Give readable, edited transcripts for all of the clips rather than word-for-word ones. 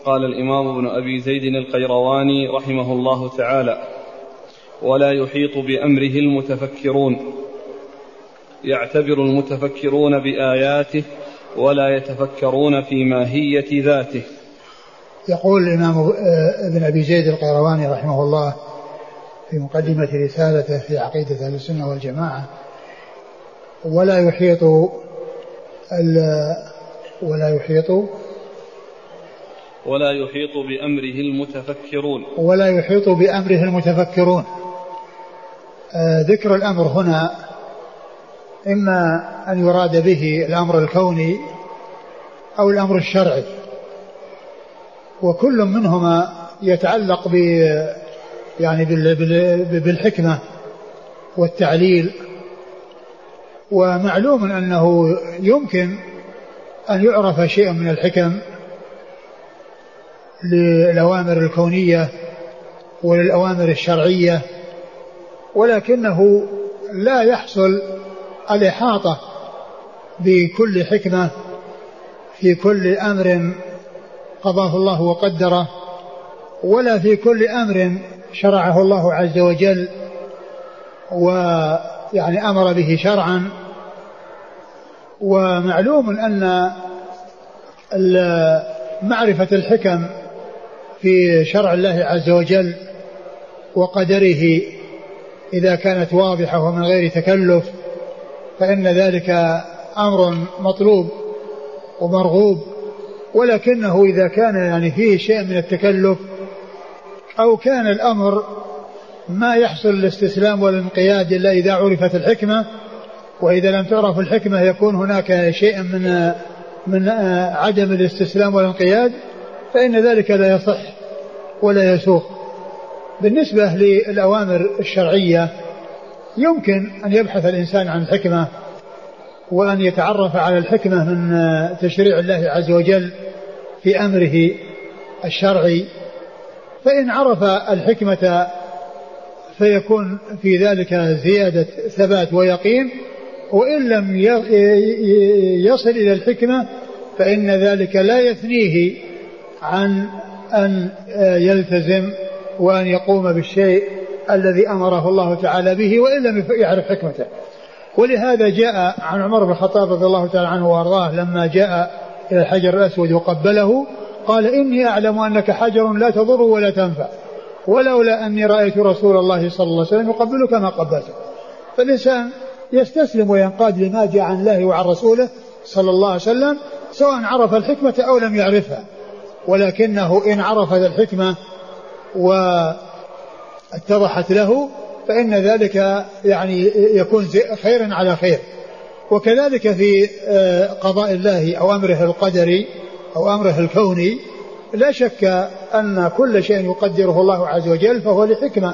قال الإمام ابن أبي زيد القيرواني رحمه الله تعالى: ولا يحيط بأمره المتفكرون، يعتبر المتفكرون بآياته ولا يتفكرون في ماهية ذاته. يقول الإمام ابن أبي زيد القيرواني رحمه الله في مقدمة رسالته في عقيدة أهل السنة والجماعة: ولا يحيط بأمره المتفكرون، ولا يحيط بأمره المتفكرون. ذكر الأمر هنا إما أن يراد به الأمر الكوني أو الأمر الشرعي، وكل منهما يتعلق بالحكمة والتعليل. ومعلوم أنه يمكن أن يعرف شيء من الحكم للأوامر الكونية وللأوامر الشرعية، ولكنه لا يحصل الإحاطة بكل حكمة في كل أمر قضاه الله وقدره، ولا في كل أمر شرعه الله عز وجل أمر به شرعا. ومعلوم أن معرفة الحكم في شرع الله عز وجل وقدره إذا كانت واضحة ومن غير تكلف فإن ذلك أمر مطلوب ومرغوب، ولكنه إذا كان فيه شيء من التكلف أو كان الأمر ما يحصل الاستسلام والانقياد إلا إذا عرفت الحكمة، وإذا لم تعرف الحكمة يكون هناك شيء من عدم الاستسلام والانقياد، فإن ذلك لا يصح ولا يسوق. بالنسبة للأوامر الشرعية يمكن أن يبحث الإنسان عن الحكمة وأن يتعرف على الحكمة من تشريع الله عز وجل في أمره الشرعي، فإن عرف الحكمة فيكون في ذلك زيادة ثبات ويقين، وإن لم يصل إلى الحكمة فإن ذلك لا يثنيه عن أن يلتزم وأن يقوم بالشيء الذي أمره الله تعالى به وإن لم يعرف حكمته. ولهذا جاء عن عمر بن الخطاب رضي الله تعالى عنه وأرضاه لما جاء إلى الحجر الأسود وقبله قال: إني أعلم أنك حجر لا تضر ولا تنفع، ولولا أني رأيت رسول الله صلى الله عليه وسلم يقبلك ما قبلته. فالإنسان يستسلم وينقاد لما جاء عن الله وعن رسوله صلى الله عليه وسلم سواء عرف الحكمة أو لم يعرفها، ولكنه إن عرف الحكمة واتضحت له فإن ذلك يكون خيرا على خير. وكذلك في قضاء الله أو أمره القدري أو أمره الكوني لا شك أن كل شيء يقدره الله عز وجل فهو لحكمة،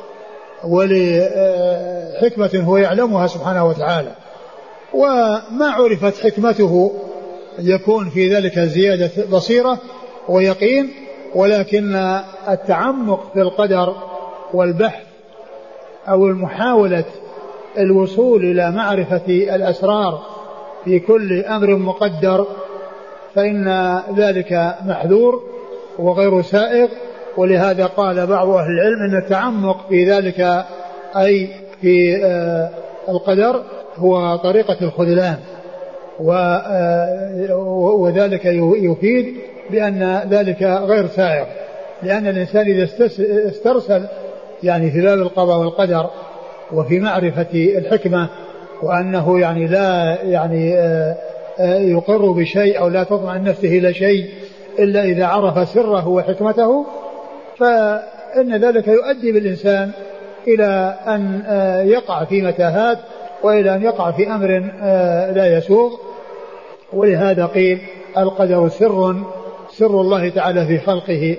ولحكمة هو يعلمها سبحانه وتعالى، وما عرفت حكمته يكون في ذلك زيادة بصيرة ويقين. ولكن التعمق في القدر والبحث أو المحاولة الوصول إلى معرفة الأسرار في كل أمر مقدر فإن ذلك محذور وغير سائغ. ولهذا قال بعض أهل العلم أن التعمق في ذلك أي في القدر هو طريقة الخذلان، وذلك يفيد بأن ذلك غير سائغ، لأن الإنسان إذا استرسل في باب القضاء والقدر وفي معرفة الحكمة وأنه لا يقر بشيء أو لا تطمئن نفسه إلى شيء إلا إذا عرف سره وحكمته، فإن ذلك يؤدي بالإنسان إلى أن يقع في متاهات وإلى أن يقع في أمر لا يسوغ. ولهذا قيل القدر سر الله تعالى في خلقه.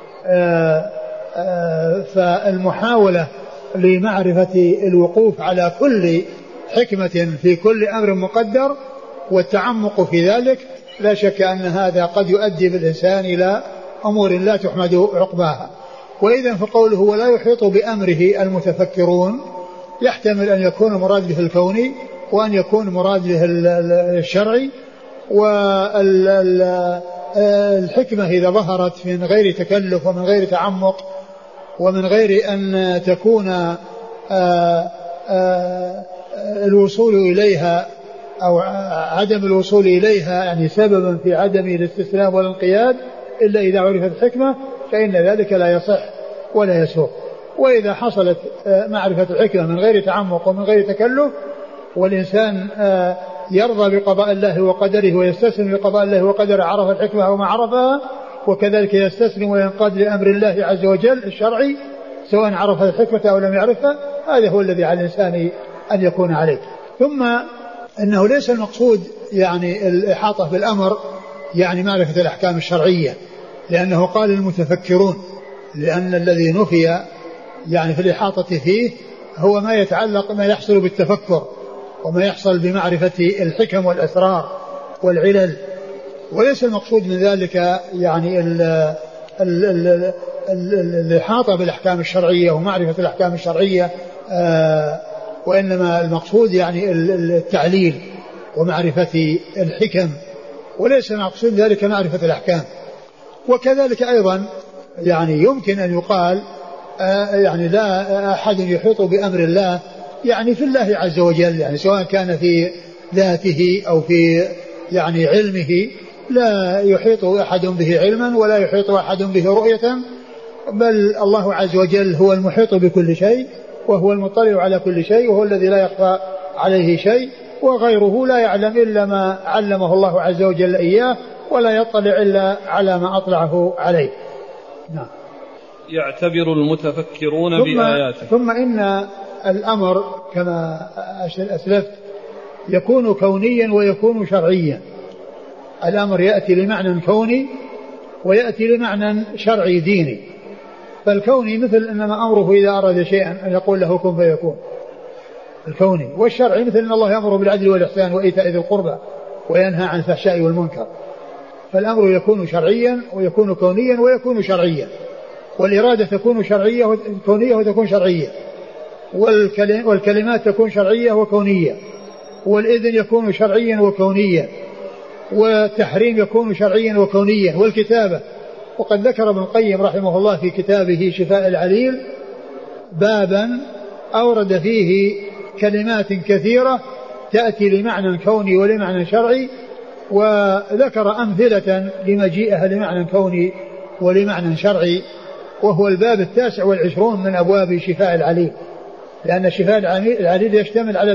فالمحاولة لمعرفة الوقوف على كل حكمة في كل أمر مقدر والتعمق في ذلك لا شك أن هذا قد يؤدي بالإنسان إلى أمور لا تحمد عقباها. وإذن فقوله ولا يحيط بأمره المتفكرون يحتمل أن يكون مراد به الكوني وأن يكون مراد به الشرعي. الحكمة إذا ظهرت من غير تكلف ومن غير تعمق ومن غير أن تكون الوصول إليها أو عدم الوصول إليها يعني سببا في عدم الاستسلام والانقياد، إلا إذا عرفت الحكمة فإن ذلك لا يصح ولا يسوق. وإذا حصلت معرفة الحكمة من غير تعمق ومن غير تكلف والإنسان يرضى بقضاء الله وقدره ويستسلم لقضاء الله وقدره، عرف الحكمة أو ما عرفها، وكذلك يستسلم وينقاد لأمر الله عز وجل الشرعي سواء عرف الحكمة أو لم يعرفها. هذا هو الذي على الإنسان أن يكون عليه. ثم أنه ليس المقصود يعني الإحاطة بالأمر يعني معرفة الأحكام الشرعية، لأنه قال المتفكرون، لأن الذي نفي يعني في الإحاطة فيه هو ما يتعلق ما يحصل بالتفكر وما يحصل بمعرفة الحكم والأسرار والعلل، وليس المقصود من ذلك يعني الإحاطة بالأحكام الشرعية ومعرفة الأحكام الشرعية، وإنما المقصود يعني التعليل ومعرفة الحكم، وليس المقصود ذلك معرفة الأحكام. وكذلك أيضا يعني يمكن أن يقال يعني لا أحد يحيط بأمر الله يعني في الله عز وجل، يعني سواء كان في ذاته أو في يعني علمه، لا يحيط أحد به علما ولا يحيط أحد به رؤية، بل الله عز وجل هو المحيط بكل شيء وهو المطلع على كل شيء وهو الذي لا يخفى عليه شيء، وغيره لا يعلم إلا ما علمه الله عز وجل إياه ولا يطلع إلا على ما أطلعه عليه. نعم. يعتبر المتفكرون بآياته. ثم إن الأمر كما أسلفت يكون كونيا ويكون شرعيا. الأمر يأتي لمعنى كوني ويأتي لمعنى شرعي ديني. فالكوني مثل إنما أمره إذا أراد شيئا أن يقول له كن فيكون، الكوني. والشرعي مثل إن الله يأمر بالعدل والإحسان وإيتاء ذي القربى وينهى عن الفحشاء والمنكر. فالأمر يكون شرعيا ويكون كونيا ويكون شرعيا، والإرادة تكون شرعية كونية وتكون شرعية، والكلمات تكون شرعية وكونية، والإذن يكون شرعيا وكونيا، والتحريم يكون شرعيا وكونيا، والكتابة. وقد ذكر ابن القيم رحمه الله في كتابه شفاء العليل بابا أورد فيه كلمات كثيرة تأتي لمعنى كوني ولمعنى شرعي، وذكر أمثلة لمجيئها لمعنى كوني ولمعنى شرعي، وهو الباب 29 من أبواب شفاء العليل، لأن شفاء العليل يشتمل على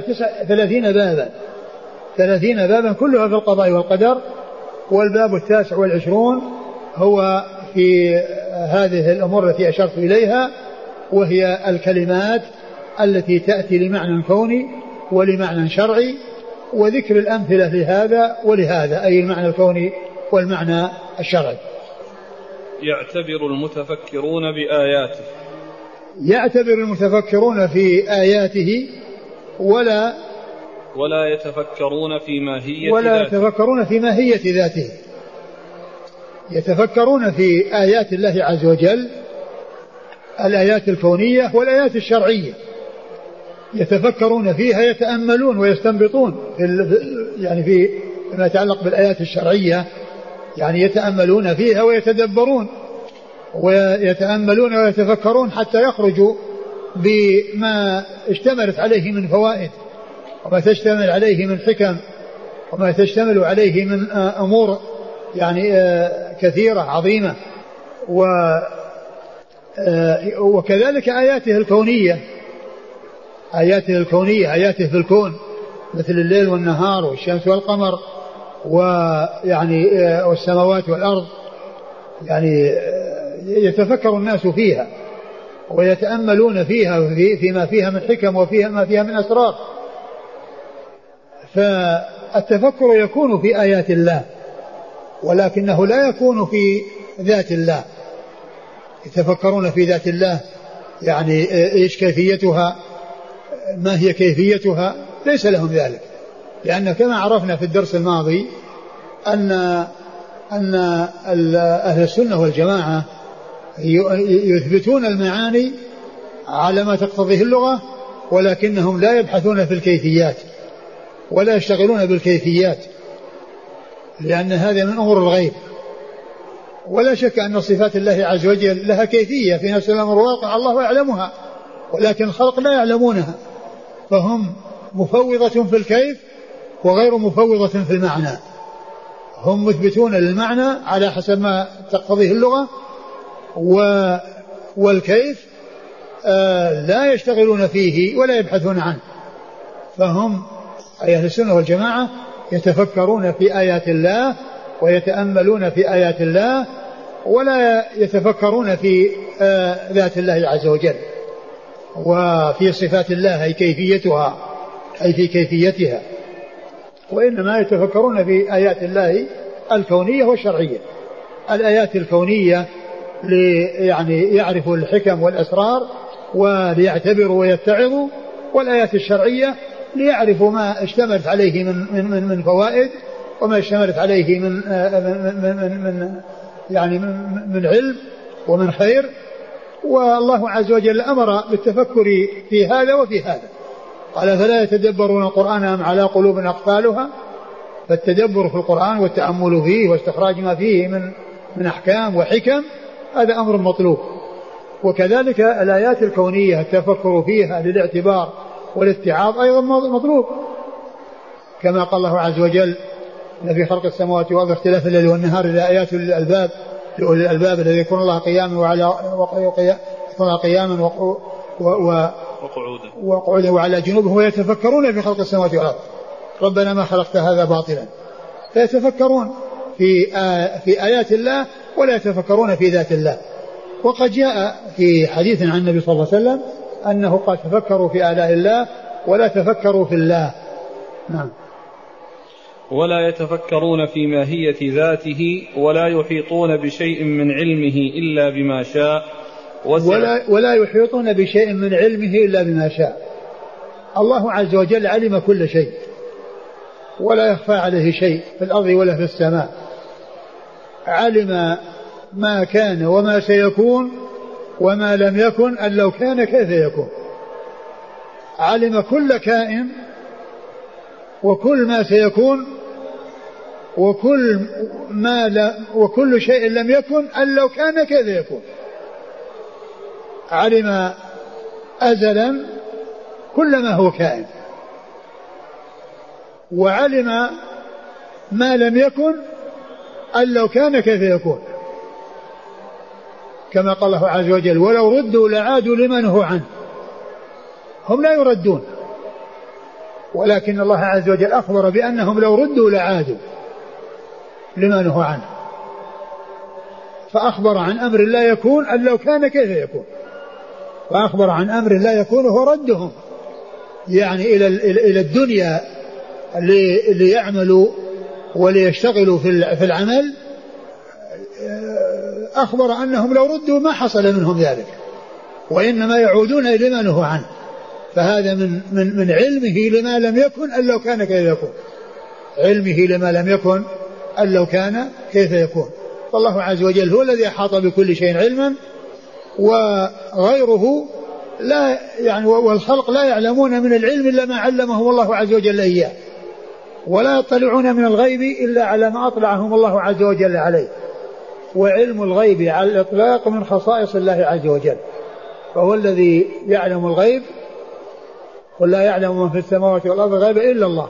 30 بابا كلها في القضاء والقدر، والباب 29 هو في هذه الأمور التي أشرت إليها، وهي الكلمات التي تأتي لمعنى كوني ولمعنى شرعي، وذكر الأمثلة لهذا ولهذا، أي المعنى الكوني والمعنى الشرعي. يعتبر المتفكرون بآياته. يعتبر المتفكرون في آياته ولا يتفكرون في ماهية ولا ذاته. يتفكرون في ماهية ذاته. يتفكرون في آيات الله عز وجل، الآيات الكونية والآيات الشرعية، يتفكرون فيها، يتأملون ويستنبطون يعني في ما يتعلق بالآيات الشرعية، يعني يتأملون فيها ويتدبرون ويتأملون ويتفكرون حتى يخرجوا بما اشتملت عليه من فوائد وما تشتمل عليه من حكم وما تشتمل عليه من أمور يعني كثيرة عظيمة. وكذلك آياته الكونية، آياته في الكون مثل الليل والنهار والشمس والقمر ويعني والسماوات والأرض، يعني يتفكر الناس فيها ويتأملون فيها فيما فيها من حكم وما فيها من أسرار. فالتفكر يكون في آيات الله، ولكنه لا يكون في ذات الله. يتفكرون في ذات الله، يعني إيش كيفيتها، ما هي كيفيتها، ليس لهم ذلك، لأن كما عرفنا في الدرس الماضي أن أهل السنة والجماعة يثبتون المعاني على ما تقتضيه اللغة، ولكنهم لا يبحثون في الكيفيات ولا يشتغلون بالكيفيات، لأن هذا من أمور الغيب، ولا شك أن صفات الله عز وجل لها كيفية في نفس الأمر واقع الله يعلمها، ولكن الخلق لا يعلمونها، فهم مفوضة في الكيف وغير مفوضة في المعنى. هم مثبتون للمعنى على حسب ما تقتضيه اللغة، والكيف لا يشتغلون فيه ولا يبحثون عنه. فهم أي أهل السنة والجماعة يتفكرون في آيات الله ويتأملون في آيات الله، ولا يتفكرون في ذات الله عز وجل وفي صفات الله أي كيفيتها أي في كيفيتها، وإنما يتفكرون في آيات الله الكونية والشرعية. الآيات الكونية يعني يعرفوا الحكم والأسرار وليعتبروا ويتعظوا، والآيات الشرعية ليعرفوا ما اشتملت عليه من فوائد، وما اشتملت عليه من علم ومن خير. والله عز وجل أمر بالتفكر في هذا وفي هذا، قال فلا يتدبرون القرآن أم على قلوب أقفالها. فالتدبر في القرآن والتأمل فيه واستخراج ما فيه من أحكام وحكم هذا أمر مطلوب. وكذلك الآيات الكونية التفكر فيها للاعتبار والاتعاظ أيضا مطلوب، كما قال الله عز وجل في خلق السماوات والأرض اختلاف الليل والنهار لآيات للألباب لأولي الألباب الذين يكون الله قياما وقعودا وعلى جنوبهم ويتفكرون في خلق السماوات والأرض ربنا ما خلقت هذا باطلا. فيتفكرون في آيات الله ولا يتفكرون في ذات الله. وقد جاء في حديث عن النبي صلى الله عليه وسلم أنه قد تفكروا في آلاء الله ولا تفكروا في الله. نعم. ولا يتفكرون في ماهية ذاته ولا يحيطون بشيء من علمه إلا بما شاء ولا يحيطون بشيء من علمه إلا بما شاء. الله عز وجل علم كل شيء ولا يخفى عليه شيء في الأرض ولا في السماء. علم ما كان وما سيكون وما لم يكن أن لو كان كيف يكون. علم كل كائن وكل ما سيكون وكل شيء لم يكن أن لو كان كيف يكون. علم أزلا كل ما هو كائن، وعلم ما لم يكن أن لو كان كيف يكون، كما قال الله عز وجل ولو ردوا لعادوا لما نهوا عنه. هم لا يردون، ولكن الله عز وجل أخبر بأنهم لو ردوا لعادوا لما نهوا عنه، فأخبر عن أمر لا يكون أن لو كان كيف يكون، وأخبر عن أمر لا يكون هو ردهم يعني إلى الدنيا ليعملوا وليشتغلوا في العمل. أخبر أنهم لو ردوا ما حصل منهم ذلك، وإنما يعودون إلى ما نهوا عنه. فهذا من علمه لما لم يكن أن لو كان كيف يكون، علمه لما لم يكن أن لو كان كيف يكون. فالله عز وجل هو الذي أحاط بكل شيء علما، وغيره لا يعني والخلق لا يعلمون من العلم إلا ما علمهم الله عز وجل إياه، ولا يطلعون من الغيب إلا على ما أطلعهم الله عز وجل عليه. وعلم الغيب على الإطلاق من خصائص الله عز وجل، فهو الذي يعلم الغيب، قل لا يعلم من في السماوات والأرض الغيب إلا الله.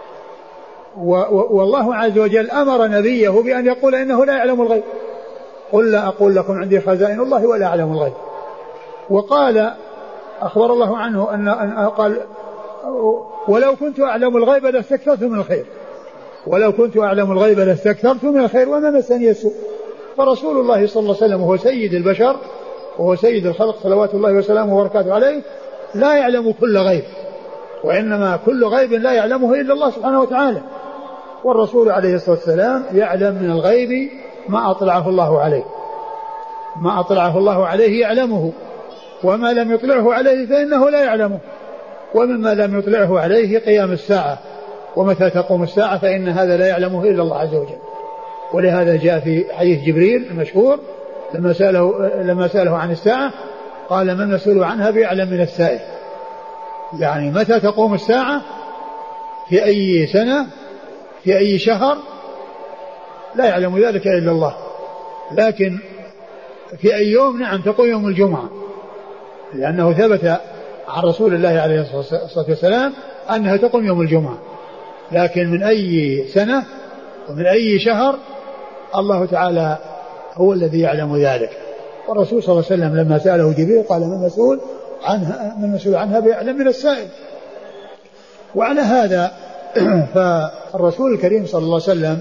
والله عز وجل أمر نبيه بأن يقول إنه لا يعلم الغيب، قل لا أقول لكم عندي خزائن الله ولا أعلم الغيب. وقال أخبر الله عنه أن قال ولو كنت أعلم الغيب لاستكثرت من الخير، ولو كنت أعلم الغيب لاستكثرت من الخير وما مسني السوء. فرسول الله صلى الله عليه وسلم هو سيد البشر وهو سيد الخلق صلوات الله وسلامه وبركاته عليه، لا يعلم كل غيب، وإنما كل غيب لا يعلمه إلا الله سبحانه وتعالى. والرسول عليه الصلاة والسلام يعلم من الغيب ما أطلعه الله عليه، ما أطلعه الله عليه يعلمه، وما لم يطلعه عليه فإنه لا يعلمه. ومما لم يطلعه عليه قيام الساعة ومتى تقوم الساعة فإن هذا لا يعلمه إلا الله عز وجل. ولهذا جاء في حديث جبريل المشهور لما سأله عن الساعة قال ما المسؤول عنها بأعلم من السائل. يعني متى تقوم الساعة، في أي سنة، في أي شهر، لا يعلم ذلك إلا الله. لكن في أي يوم نعم تقول يوم الجمعة، لأنه ثبت عن رسول الله عليه الصلاة والسلام أنها تقوم يوم الجمعة، لكن من أي سنة ومن أي شهر الله تعالى هو الذي يعلم ذلك. والرسول صلى الله عليه وسلم لما سأله جبريل قال من مسؤول عنها بأعلم من السائل. وعلى هذا فالرسول الكريم صلى الله عليه وسلم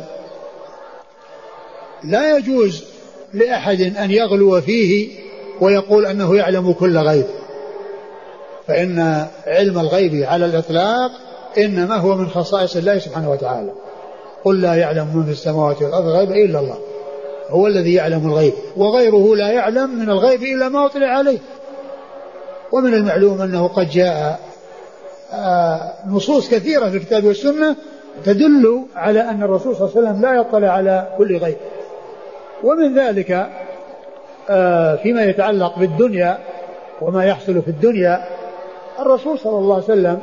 لا يجوز لأحد أن يغلو فيه ويقول أنه يعلم كل غيب، فإن علم الغيب على الإطلاق إنما هو من خصائص الله سبحانه وتعالى. قل لا يعلم من في السماوات والأرض الغيب إلا الله، هو الذي يعلم الغيب، وغيره لا يعلم من الغيب إلا ما أطلع عليه. ومن المعلوم أنه قد جاء نصوص كثيرة في الكتاب والسنة تدل على أن الرسول صلى الله عليه وسلم لا يطلع على كل غيب. ومن ذلك فيما يتعلق بالدنيا وما يحصل في الدنيا، الرسول صلى الله عليه وسلم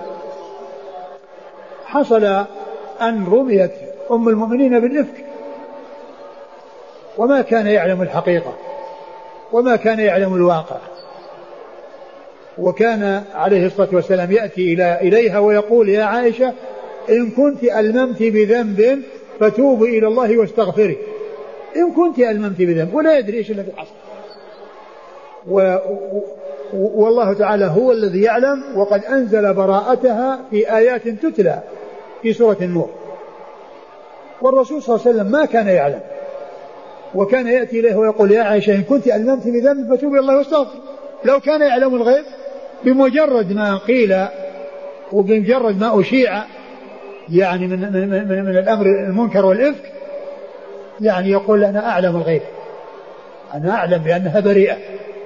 حصل أن رميت أم المؤمنين بالإفك وما كان يعلم الحقيقة وما كان يعلم الواقع، وكان عليه الصلاة والسلام يأتي إليها ويقول يا عائشة إن كنت ألممت بذنب فتوبي إلى الله واستغفري، إن كنت ألممت بذنب، ولا يدري إيش الذي حصل. والله تعالى هو الذي يعلم، وقد أنزل براءتها في آيات تتلى في سورة النور. والرسول صلى الله عليه وسلم ما كان يعلم، وكان يأتي إليه ويقول يا عائشة إن كنت ألممت بذنب فتوبي إلى الله واستغفري. لو كان يعلم الغيب بمجرد ما قيل وبمجرد ما أشيع يعني من الأمر المنكر والإفك، يعني يقول أنا أعلم الغيب، أنا أعلم بأنها بريئة.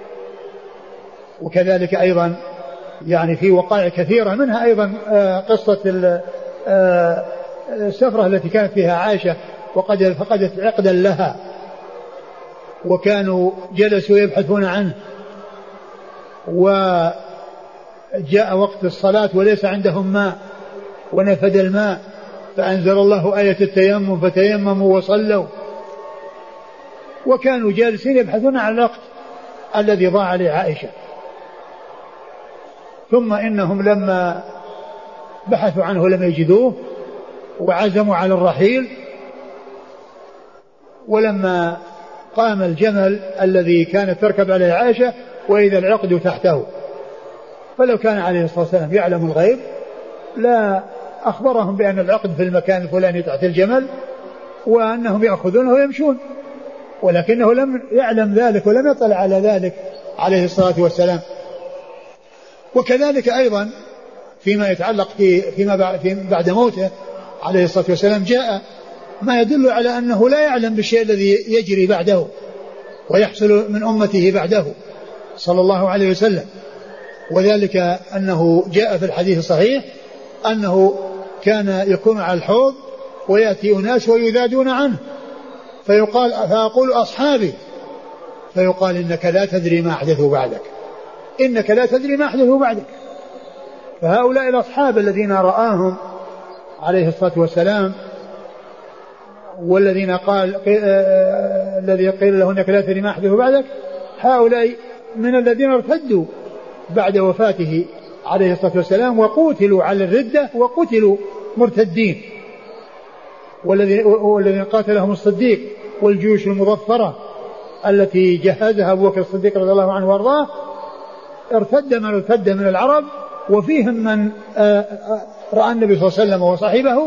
وكذلك أيضا يعني في وقائع كثيرة، منها أيضا قصة السفرة التي كانت فيها عائشة وقد فقدت عقدا لها، وكانوا جلسوا يبحثون عنه، وجاء وقت الصلاة وليس عندهم ماء ونفد الماء، فأنزل الله آية التيمم فتيمموا وصلوا، وكانوا جالسين يبحثون عن الوقت الذي ضاع لعائشة. ثم إنهم لما بحثوا عنه لم يجدوه وعزموا على الرحيل، ولما قام الجمل الذي كانت تركب عليه عائشة وإذا العقد تحته، فلو كان عليه الصلاة والسلام يعلم الغيب لا أخبرهم بأن العقد في المكان الفلاني تحت الجمل وأنهم يأخذونه ويمشون، ولكنه لم يعلم ذلك ولم يطلع على ذلك عليه الصلاة والسلام. وكذلك أيضا فيما يتعلق فيما بعد موته عليه الصلاة والسلام جاء ما يدل على أنه لا يعلم بالشيء الذي يجري بعده ويحصل من أمته بعده صلى الله عليه وسلم. وذلك أنه جاء في الحديث الصحيح أنه كان يكون على الحوض ويأتي أناس ويذادون عنه فأقول أصحابي، فيقال إنك لا تدري ما أحدثوا بعدك، إنك لا تدري ما أحدثوا بعدك. فهؤلاء الأصحاب الذين رآهم عليه الصلاة والسلام والذين الذي قيل له إنك لا تدري ما أحدثوا بعدك، هؤلاء من الذين ارتدوا بعد وفاته عليه الصلاة والسلام وقتلوا على الردة وقتلوا مرتدين، والذين قاتلهم الصديق والجيوش المظفرة التي جهزها أبو بكر الصديق رضي الله عنه وارضاه، ارتد من ارتد من العرب، وفيهم من رأى النبي صلى الله عليه وسلم وصحبه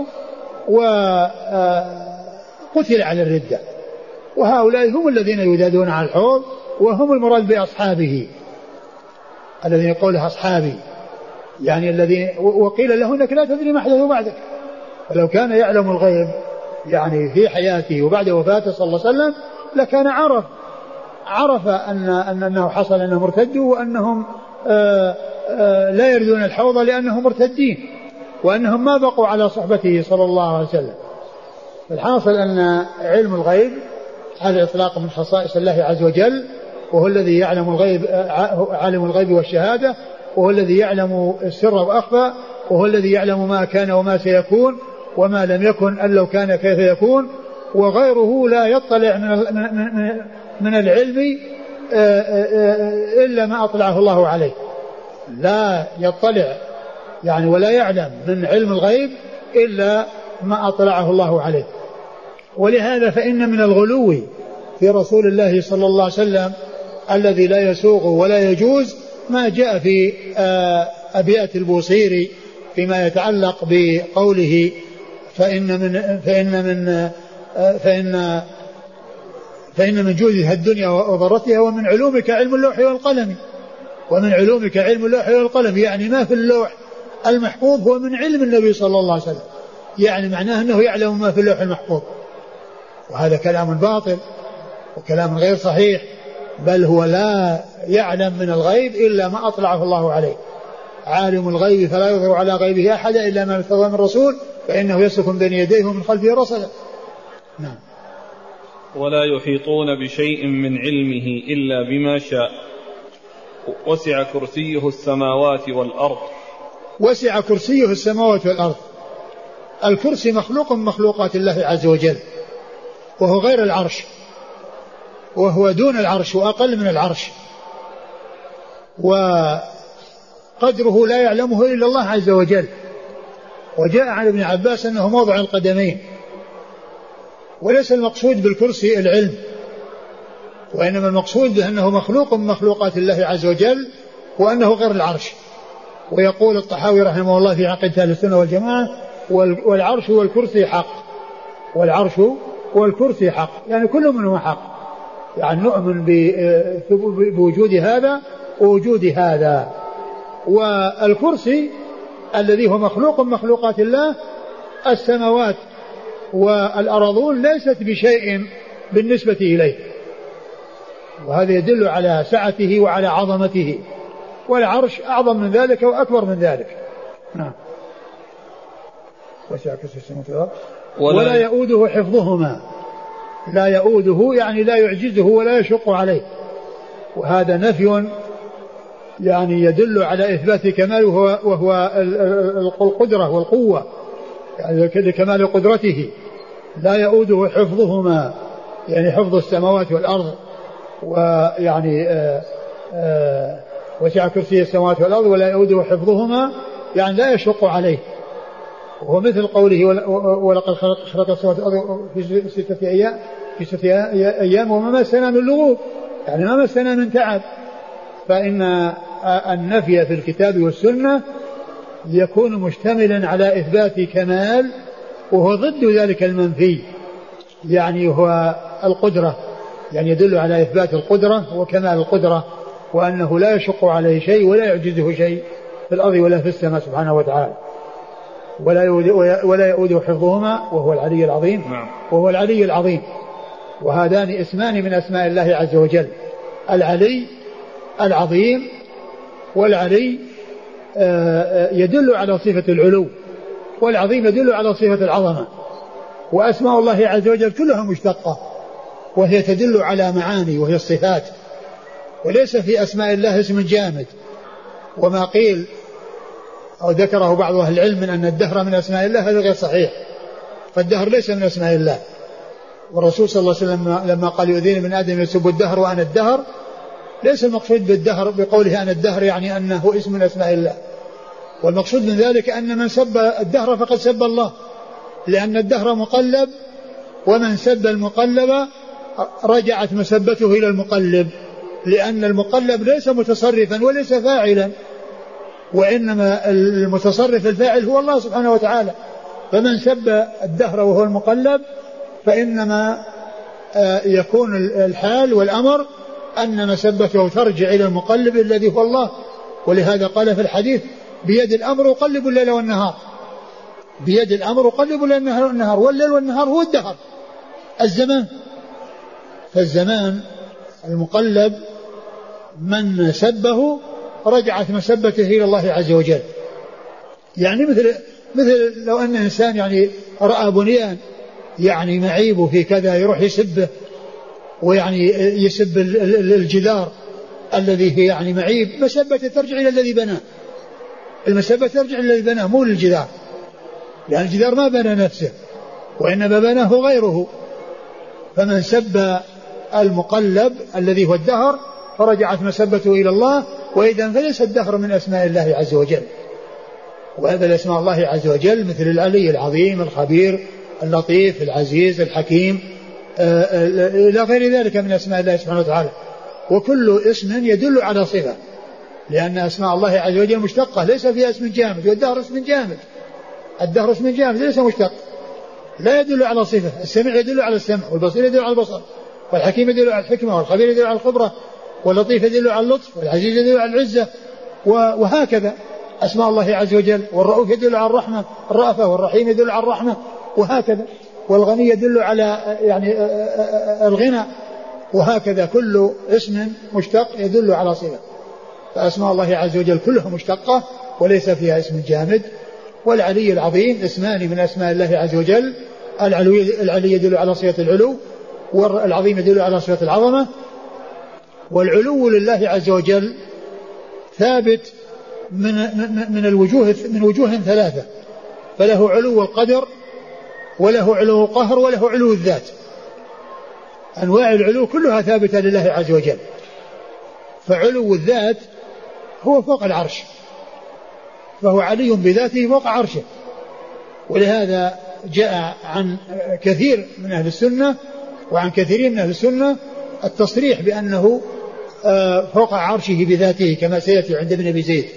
وقتل على الردة. وهؤلاء هم الذين يذادون على الحوض، وهم المراد بأصحابه الذين يقول أصحابي، يعني الذين وقيل له إنك لا تدري ما حدث بعدك. فلو كان يعلم الغيب يعني في حياته وبعد وفاته صلى الله عليه وسلم لكان عرف أنه حصل أنهم ارتدوا وأنهم لا يردون الحوض لأنهم مرتدين، وأنهم ما بقوا على صحبته صلى الله عليه وسلم. الحاصل أن علم الغيب على الإطلاق من خصائص الله عز وجل، وهو الذي يعلم الغيب، عالم الغيب والشهادة، وهو الذي يعلم السر وأخفى، وهو الذي يعلم ما كان وما سيكون وما لم يكن أن لو كان كيف يكون، وغيره لا يطلع من العلم إلا ما أطلعه الله عليه، لا يطلع يعني ولا يعلم من علم الغيب إلا ما أطلعه الله عليه. ولهذا فإن من الغلو في رسول الله صلى الله عليه وسلم الذي لا يسوغ ولا يجوز ما جاء في أبيات البوصيري فيما يتعلق بقوله فإن من جودها الدنيا وضرتها ومن علومك علم اللوح والقلم، ومن علومك علم اللوح والقلم، يعني ما في اللوح المحفوظ هو من علم النبي صلى الله عليه وسلم، يعني معناه أنه يعلم ما في اللوح المحفوظ، وهذا كلام باطل وكلام غير صحيح، بل هو لا يعلم من الغيب إلا ما أطلعه الله عليه. عالم الغيب فلا يظهر على غيبه أحدا إلا ما ارتضى من رسول فإنه يسلك من بين يديه ومن خلفه رصدا. نعم. ولا يحيطون بشيء من علمه إلا بما شاء، وسع كرسيه السماوات والأرض. وسع كرسيه السماوات والأرض. الكرسي مخلوق من مخلوقات الله عز وجل، وهو غير العرش، وهو دون العرش وأقل من العرش، وقدره لا يعلمه إلا الله عز وجل. وجاء عن ابن عباس أنه موضع القدمين، وليس المقصود بالكرسي العلم، وإنما المقصود بأنه مخلوق من مخلوقات الله عز وجل، وأنه غير العرش. ويقول الطحاوي رحمه الله في عقيدة أهل السنة والجماعة: والعرش والكرسي حق، والعرش والكرسي حق، يعني كل منهما حق، يعني نؤمن بوجود هذا ووجود هذا. والكرسي الذي هو مخلوق من مخلوقات الله، السماوات والأرضون ليست بشيء بالنسبة إليه، وهذا يدل على سعته وعلى عظمته، والعرش أعظم من ذلك وأكبر من ذلك. نعم. وسع كرسي السماوات والأرض ولا يؤوده حفظهما. لا يؤوده يعني لا يعجزه ولا يشق عليه، وهذا نفي يعني يدل على إثبات كماله، وهو القدرة والقوة، يعني لكمال قدرته. لا يؤوده حفظهما يعني حفظ السماوات والأرض، ويعني وسع كرسي السماوات والأرض ولا يؤوده حفظهما يعني لا يشق عليه. وهو مثل قوله: ولقد خلق السماوات والأرض في 6 أيام وما مسنا من لغوب، يعني ما مسنا من تعب. فإن النفي في الكتاب والسنة يكون مشتملا على إثبات كمال، وهو ضد ذلك المنفي، يعني هو القدرة، يعني يدل على إثبات القدرة وكمال القدرة، وأنه لا يشق عليه شيء ولا يعجزه شيء في الأرض ولا في السماء سبحانه وتعالى. ولا يؤوده حفظهما وهو العلي العظيم. وهو العلي العظيم. وهذان اسمان من أسماء الله عز وجل: العلي العظيم. والعلي يدل على صفة العلو، والعظيم يدل على صفة العظمة. وأسماء الله عز وجل كلها مشتقة، وهي تدل على معاني وهي الصفات، وليس في أسماء الله اسم جامد. وما قيل أو ذكره بعض أهل العلم من أن الدهر من أسماء الله هذا غير صحيح، فالدهر ليس من أسماء الله. والرسول صلى الله عليه وسلم لما قال: يؤذيني من آدم يسب الدهر وأنا الدهر، ليس المقصود بالدهر بقوله أنا الدهر يعني أنه اسم من أسماء الله، والمقصود من ذلك أن من سب الدهر فقد سب الله، لأن الدهر مقلب، ومن سب المقلب رجعت مسبته إلى المقلب، لأن المقلب ليس متصرفا وليس فاعلا، وإنما المتصرف الفاعل هو الله سبحانه وتعالى. فمن سب الدهر وهو المقلب فإنما يكون الحال والأمر أن مسبته ترجع إلى المقلب الذي هو الله. ولهذا قال في الحديث: بيد الأمر أقلب الليل والنهار. بيد الأمر أقلب الليل والنهار، والليل والنهار هو الدهر، الزمان. فالزمان المقلب من سبه رجعت مسبته إلى الله عز وجل. يعني مثل لو أن إنسان يعني رأى بنيان يعني معيب في كذا يروح يسبه، ويعني يسب الجدار الذي هي يعني معيب، مسبة ترجع إلى الذي بناه. المسبة ترجع إلى الذي بناه مو للجدار، لأن الجدار ما بنى نفسه وإنما بناه غيره، فمن سب المقلب الذي هو الدهر فرجعت مسبته إلى الله، وإذا فليس الدهر من أسماء الله عز وجل. وهذا الأسماء الله عز وجل مثل العلي العظيم الخبير اللطيف العزيز الحكيم إلى غير ذلك من أسماء الله سبحانه وتعالى. وكل اسم يدل على صفة، لأن أسماء الله عز وجل مشتقة ليس فيها اسم جامد، والدهر اسم جامد، الدهر اسم جامد ليس مشتق، لا يدل على صفة. السميع يدل على السمع، والبصير يدل على البصر، والحكيم يدل على الحكمة، والخبير يدل على الخبرة، واللطيف يدل على اللطف، والعزيز يدل على العزة، وهكذا أسماء الله عز وجل. والرؤوف يدل على الرحمة الرأفة، والرحيم يدل على الرحمة، وهكذا. والغني يدل على يعني الغنى، وهكذا كل اسم مشتق يدل على صفة. فأسماء الله عز وجل كلها مشتقة وليس فيها اسم جامد. والعلي العظيم اسمان من أسماء الله عز وجل، العلي يدل على صفة العلو، والعظيم يدل على صفة العظمة. والعلو لله عز وجل ثابت من وجوه ثلاثة، فله علو القدر، وله علو القهر، وله علو الذات. أنواع العلو كلها ثابتة لله عز وجل. فعلو الذات هو فوق العرش، فهو علي بذاته فوق عرشه. ولهذا جاء عن كثير من أهل السنة وعن كثيرين من أهل السنة التصريح بأنه فوق عرشه بذاته، كما سيأتي عند ابن أبي زيد.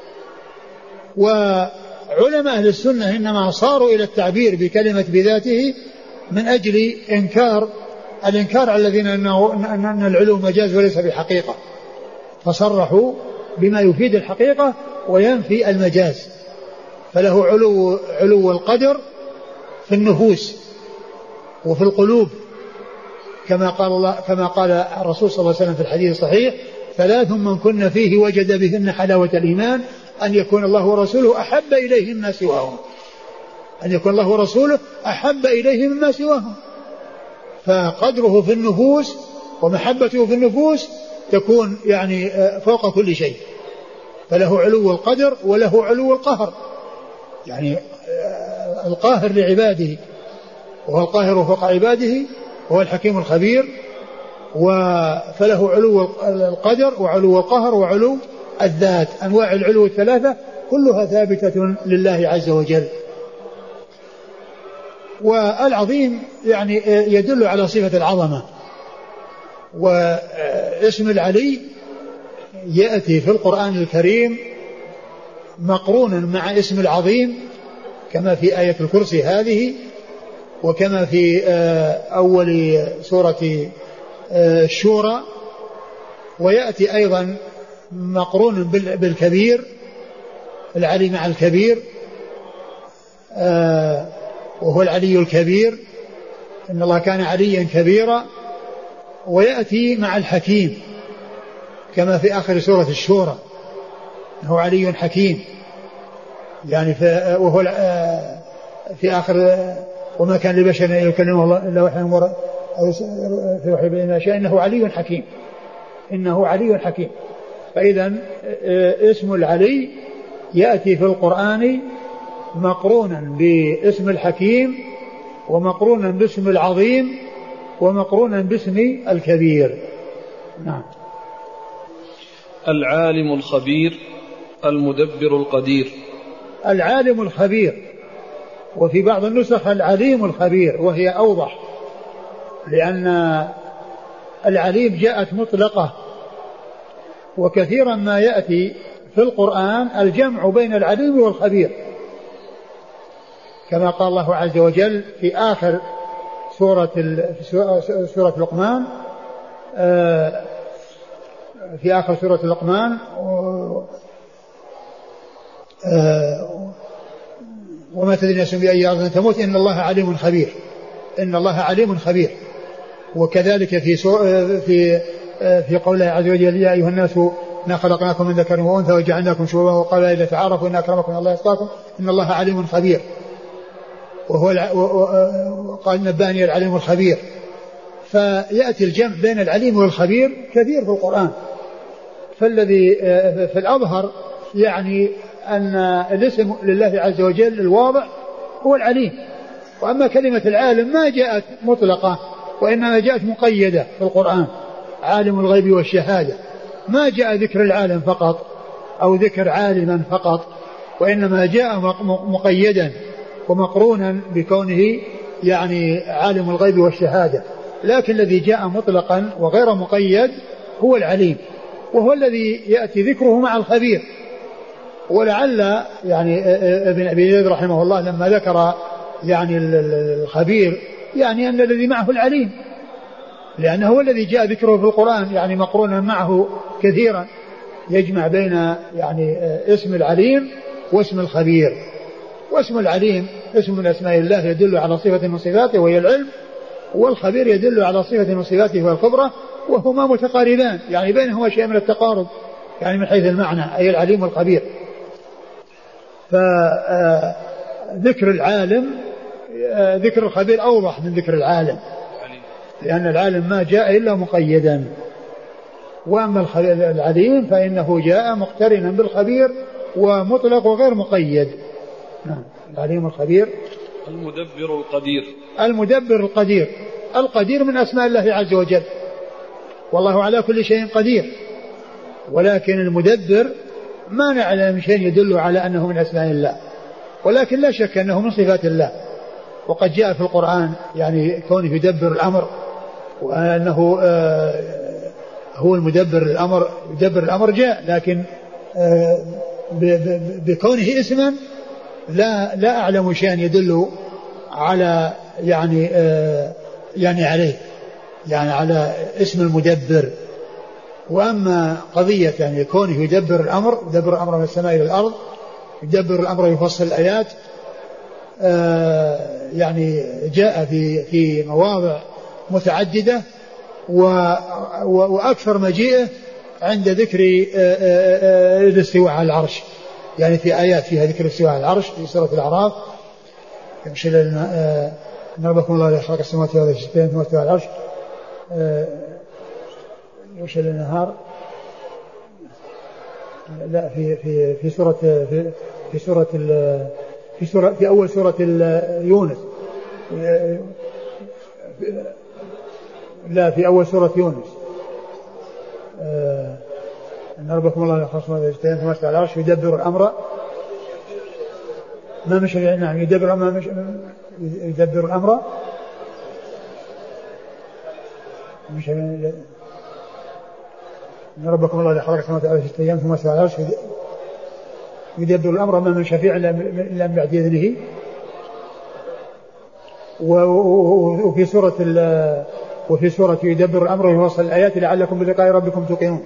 وعلماء أهل السنة إنما صاروا إلى التعبير بكلمة بذاته من أجل الإنكار على الذين أن العلو مجاز وليس بحقيقة، فصرحوا بما يفيد الحقيقة وينفي المجاز. فله علو القدر في النفوس وفي القلوب، كما قال الرسول صلى الله عليه وسلم في الحديث الصحيح: 3 من كن فيه وجد بهن حلاوة الإيمان، أن يكون الله ورسوله أحب إليه مما سواهم، أن يكون الله ورسوله أحب إليه مما سواهم. فقدره في النفوس ومحبته في النفوس تكون يعني فوق كل شيء. فله علو القدر وله علو القهر، يعني القاهر لعباده، وهو القاهر فوق عباده، وهو الحكيم الخبير. فله علو القدر وعلو القهر وعلو الذات. أنواع العلو الثلاثة كلها ثابتة لله عز وجل. والعظيم يعني يدل على صفة العظمة. واسم العلي يأتي في القرآن الكريم مقرونا مع اسم العظيم، كما في آية الكرسي هذه، وكما في أول سورة الشورى. ويأتي أيضا مقرون بالكبير، العلي مع الكبير، وهو العلي الكبير، إن الله كان عليا كبيرا. ويأتي مع الحكيم كما في آخر سورة الشورى، هو علي حكيم، يعني وهو في آخر: وما كان لبشر أن يكلمه الله إلا وحيا في وحي بما شاء إنه علي حكيم، إنه علي حكيم. فإذا اسم العلي يأتي في القرآن مقرونا باسم الحكيم، ومقرونا باسم العظيم، ومقرونا باسم الكبير. نعم. العالم الخبير المدبر القدير. العالم الخبير، وفي بعض النسخ العليم الخبير، وهي أوضح، لأن العليم جاءت مطلقة، وكثيرا ما يأتي في القرآن الجمع بين العليم والخبير، كما قال الله عز وجل في آخر سورة لقمان، في آخر سورة لقمان: وما تدري نفس بأي أرض تموت إن الله عليم خبير، إن الله عليم خبير. وكذلك في قوله عز وجل: يا أيها الناس إنا خلقناكم من ذكر وأنثى وجعلناكم شعوبا وقبائل لتعارفوا إن أكرمكم الله يتقاكم إن الله عليم خبير. وقال: نبأني العليم الخبير. فيأتي الجمع بين العليم والخبير كثير في القرآن. فالذي في الأظهر يعني أن الاسم لله عز وجل الواضح هو العليم. وأما كلمة العالم ما جاءت مطلقة وإنما جاءت مقيدة في القرآن، عالم الغيب والشهادة، ما جاء ذكر العالم فقط أو ذكر عالما فقط، وإنما جاء مقيدا ومقرونا بكونه يعني عالم الغيب والشهادة. لكن الذي جاء مطلقا وغير مقيد هو العليم، وهو الذي يأتي ذكره مع الخبير. ولعل يعني ابن أبي زيد رحمه الله لما ذكر يعني الخبير يعني أن الذي معه العليم، لأنه هو الذي جاء ذكره في القرآن يعني مقرونا معه كثيرا، يجمع بين يعني اسم العليم واسم الخبير. واسم العليم اسم من أسماء الله يدل على صفة من صفاته وهي العلم، والخبير يدل على صفة من صفاته وهي الخبرة، وهما متقاربان يعني بينهما شيء من التقارب يعني من حيث المعنى، أي العليم والخبير. فذكر العالم ذكر الخبير أوضح من ذكر العالم، لأن العالم ما جاء إلا مقيدا، وأما العليم فإنه جاء مقترنا بالخبير ومطلق وغير مقيد. العليم الخبير. المدبر القدير. المدبر القدير. القدير من أسماء الله عز وجل، والله على كل شيء قدير، ولكن المدبر ما نعلم شيء يدل على أنه من أسماء الله، ولكن لا شك أنه من صفات الله. وقد جاء في القرآن يعني كونه يدبر الأمر، وأنه هو المدبر الأمر، يدبر الأمر جاء، لكن بكونه اسما لا أعلم شيئا يدل على يعني عليه، يعني على اسم المدبر. وأما قضية يعني كونه يدبر الأمر، يدبر الأمر من السماء إلى الأرض، يدبر الأمر يفصل الآيات، يعني جاء في مواضع متعددة، وأكثر مجيئه عند ذكر الاستواء على العرش، يعني في آيات فيها ذكر الاستواء على العرش في سورة الأعراف، يمشي لنا نربكم الله خلق السماوات والأرض في 6 أيام على العرش، يمشي النهار. لا في سورة في أول سورة يونس، لا في أول سورة يونس، أن ربكم الله خلق السماوات والأرض على العرش يدبر الأمر ما مش نعم يدبر الأمر مش أن ربكم الله خلق السماوات والأرض في 6 أيام ثم استوى على العرش يدبر الأمر ما من شفيع إلا من بعد إذنه. وفي سورة يدبر الأمر ويوصل الآيات لعلكم بلقاء ربكم توقنون.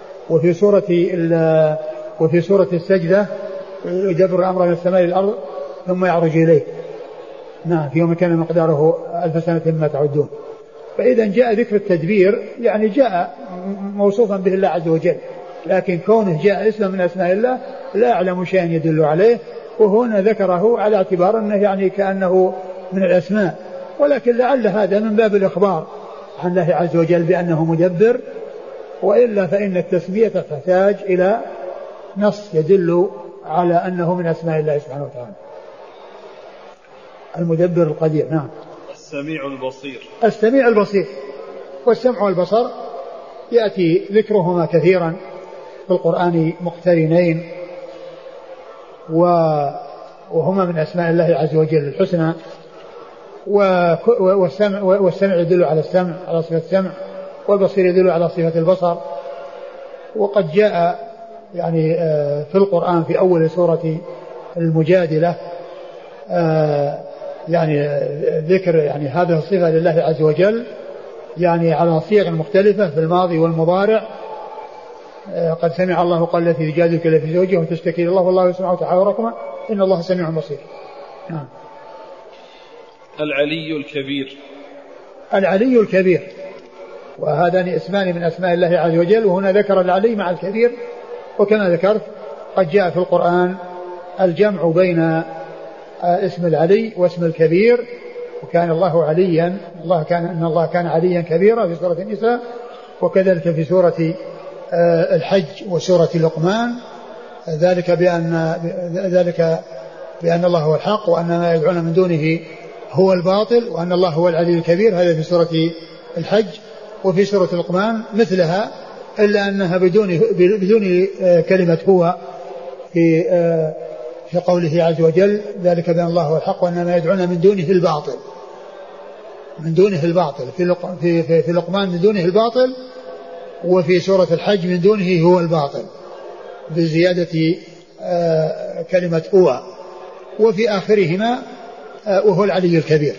وفي سورة السجدة يدبر الأمر من السماء إلى الأرض ثم يعرج إليه، نعم، في يوم كان مقداره 1000 سنة مما تعدون. فإذا جاء ذكر التدبير يعني جاء موصوفا به الله عز وجل، لكن كونه جاء اسم من أسماء الله لا أعلم شيئا يدل عليه، وهنا ذكره على اعتبار أنه يعني كأنه من الأسماء، ولكن لعل هذا من باب الإخبار عن الله عز وجل بأنه مدبر، وإلا فإن التسمية تحتاج إلى نص يدل على أنه من أسماء الله سبحانه وتعالى. المدبر القدير. نعم. السميع البصير. السميع البصير. والسمع والبصر يأتي ذكرهما كثيرا في القرآن مقترنين، وهما من أسماء الله عز وجل الحسنى. والسمع يدل على السمع، على صفة السمع، والبصير يدل على صفة البصر. وقد جاء يعني في القرآن في أول سورة المجادلة يعني ذكر يعني هذه الصفة لله عز وجل يعني على صيغ مختلفة في الماضي والمضارع. قد سمع الله قول التي تجادلك في زوجها وتشتكي إلى الله والله يسمع تحاوركما إن الله سميع بصير. نعم. العلي الكبير. العلي الكبير، وهذان اسمان من أسماء الله عز وجل، وهنا ذكر العلي مع الكبير. وكما ذكرت قد جاء في القرآن الجمع بين اسم العلي واسم الكبير، وكان الله عليا، إن الله كان عليا كبيرا في سورة النساء، وكذلك في سورة الحج وسورة لقمان، ذلك بأن الله هو الحق وأن ما يدعون من دونه هو الباطل وأن الله هو العلي الكبير. هذا في سورة الحج. وفي سورة لقمان مثلها إلا أنها بدون كلمة هو في قوله عز وجل ذلك بأن الله هو الحق وأنما يدعون من دونه الباطل. من دونه الباطل في لقمان من دونه الباطل. وفي سورة الحج من دونه هو الباطل بزيادة كلمة هو. وفي آخرهما وهو العلي الكبير.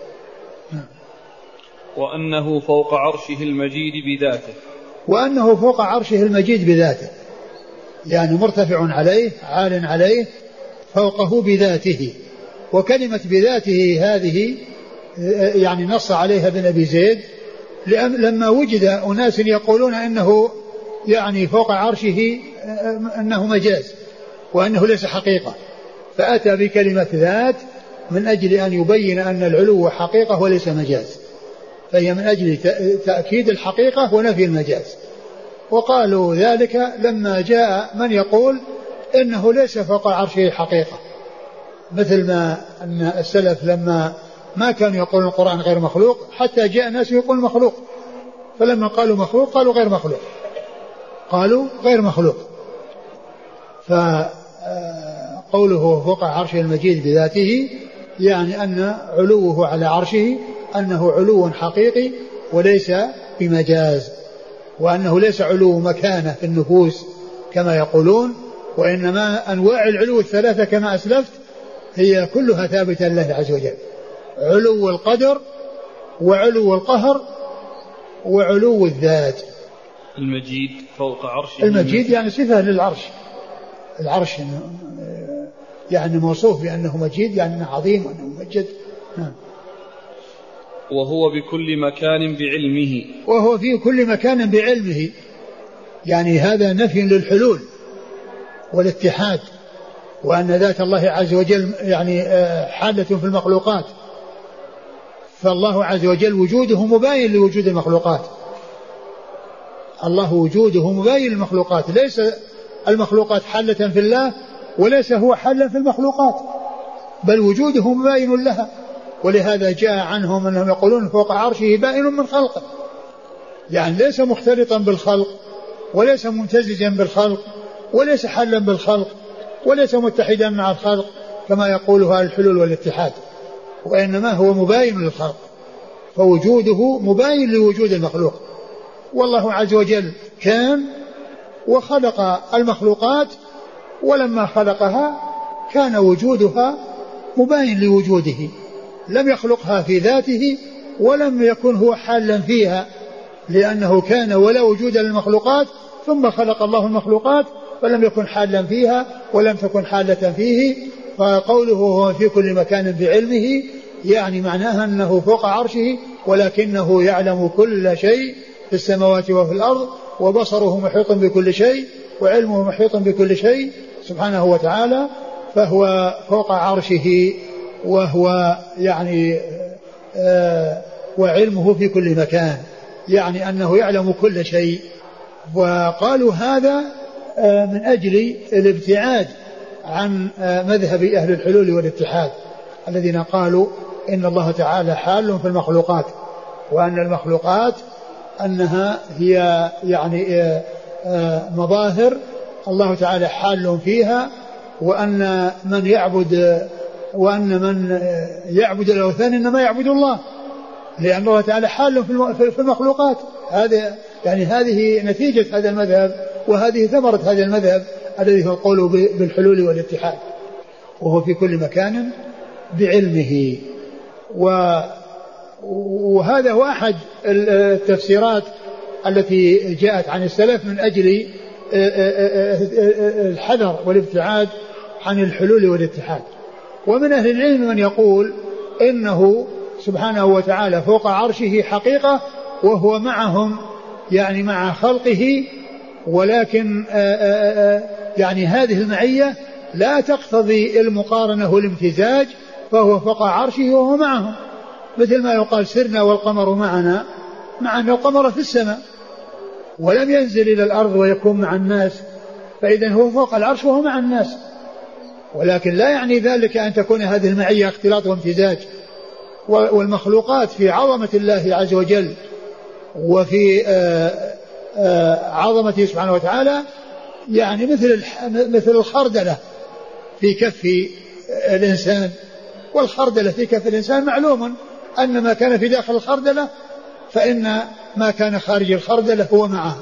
وأنه فوق عرشه المجيد بذاته. وأنه فوق عرشه المجيد بذاته يعني مرتفع عليه عال عليه فوقه بذاته. وكلمة بذاته هذه يعني نص عليها ابن أبي زيد لما وجد أناس يقولون إنه يعني فوق عرشه أنه مجاز وأنه ليس حقيقة فأتى بكلمة ذات من أجل أن يبين أن العلو حقيقة وليس مجاز. فهي من أجل تأكيد الحقيقة ونفي المجاز. وقالوا ذلك لما جاء من يقول إنه ليس فوق عرشه حقيقة مثل ما أن السلف لما ما كانوا يقولون القرآن غير مخلوق حتى جاء ناس يقول مخلوق فلما قالوا مخلوق قالوا غير مخلوق قالوا غير مخلوق. فقوله فوق عرشه المجيد بذاته يعني أن علوه على عرشه أنه علو حقيقي وليس بمجاز وأنه ليس علو مكانة في النفوس كما يقولون وإنما أنواع العلو الثلاثة كما أسلفت هي كلها ثابتة لله عز وجل. علو القدر وعلو القهر وعلو الذات. المجيد فوق عرشه المجيد يعني صفة للعرش. العرش يعني موصوف بأنه مجيد يعني أنه عظيم وأنه ممجد. وهو بكل مكان بعلمه. وهو في كل مكان بعلمه يعني هذا نفي للحلول والاتحاد وأن ذات الله عز وجل يعني حالة في المخلوقات. فالله عز وجل وجوده مباين لوجود المخلوقات. الله وجوده مباين للمخلوقات ليس المخلوقات حالة في الله وليس هو حالا في المخلوقات بل وجوده مباين لها. ولهذا جاء عنهم أنهم يقولون فوق عرشه بائن من خلقه يعني ليس مختلطا بالخلق وليس ممتزجا بالخلق وليس حالا بالخلق وليس متحدا مع الخلق كما يقولها الحلول والاتحاد وإنما هو مباين للخلق فوجوده مباين لوجود المخلوق. والله عز وجل كان وخلق المخلوقات ولما خلقها كان وجودها مباين لوجوده لم يخلقها في ذاته ولم يكن هو حالا فيها لأنه كان ولا وجود للمخلوقات ثم خلق الله المخلوقات فلم يكن حالا فيها ولم تكن حالة فيه. فقوله هو في كل مكان بعلمه يعني معناها أنه فوق عرشه ولكنه يعلم كل شيء في السماوات وفي الأرض وبصره محيط بكل شيء وعلمه محيط بكل شيء سبحانه وتعالى. فهو فوق عرشه وهو يعني وعلمه في كل مكان يعني أنه يعلم كل شيء. وقالوا هذا من أجل الابتعاد عن مذهب أهل الحلول والاتحاد الذين قالوا إن الله تعالى حال في المخلوقات وأن المخلوقات أنها هي يعني مظاهر الله تعالى حال فيها وأن من يعبد الأوثان إنما يعبد الله لأن الله تعالى حال في المخلوقات. هذا يعني هذه نتيجة هذا المذهب وهذه ثمرة هذا المذهب الذي هو القول بالحلول والاتحاد. وهو في كل مكان بعلمه. وهذا هو أحد التفسيرات التي جاءت عن السلف من أجل الحذر والابتعاد عن الحلول والاتحاد. ومن أهل العلم من يقول إنه سبحانه وتعالى فوق عرشه حقيقة وهو معهم يعني مع خلقه ولكن يعني هذه المعية لا تقتضي المقارنة والامتزاج فهو فوق عرشه وهو معهم مثل ما يقال سرنا والقمر معنا مع أن القمر في السماء ولم ينزل إلى الأرض ويكون مع الناس فإذا هو فوق العرش وهو مع الناس. ولكن لا يعني ذلك أن تكون هذه المعية اختلاط وامتزاج والمخلوقات في عظمة الله عز وجل وفي عظمته سبحانه وتعالى يعني مثل الخردلة في كف الإنسان، والخردلة في كف الإنسان معلوم أن ما كان في داخل الخردلة فإن ما كان خارج الخردلة هو معها.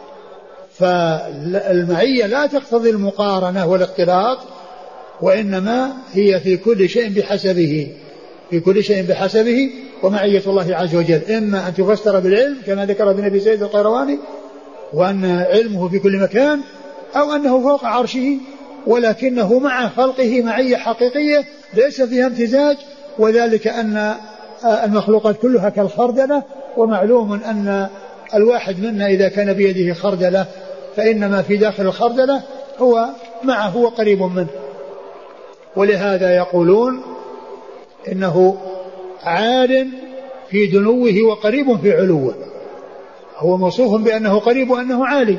فالمعية لا تقتضي المقارنة والاختلاط، وإنما هي في كل شيء بحسبه، في كل شيء بحسبه. ومعية الله عز وجل إما أن تفسر بالعلم كما ذكر ابن أبي زيد القيرواني وأن علمه في كل مكان، أو أنه فوق عرشه ولكنه مع خلقه معية حقيقية ليس فيها امتزاج، وذلك أن المخلوقات كلها كالخردلة، ومعلوم أن الواحد منا إذا كان بيده خردلة فإن ما في داخل الخردلة هو معه وقريب منه. ولهذا يقولون إنه عال في دنوه وقريب في علوه، هو موصوف بأنه قريب وأنه عالي،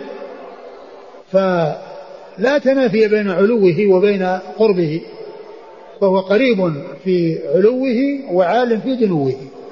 فلا تنافي بين علوه وبين قربه، فهو قريب في علوه وعال في دنوه.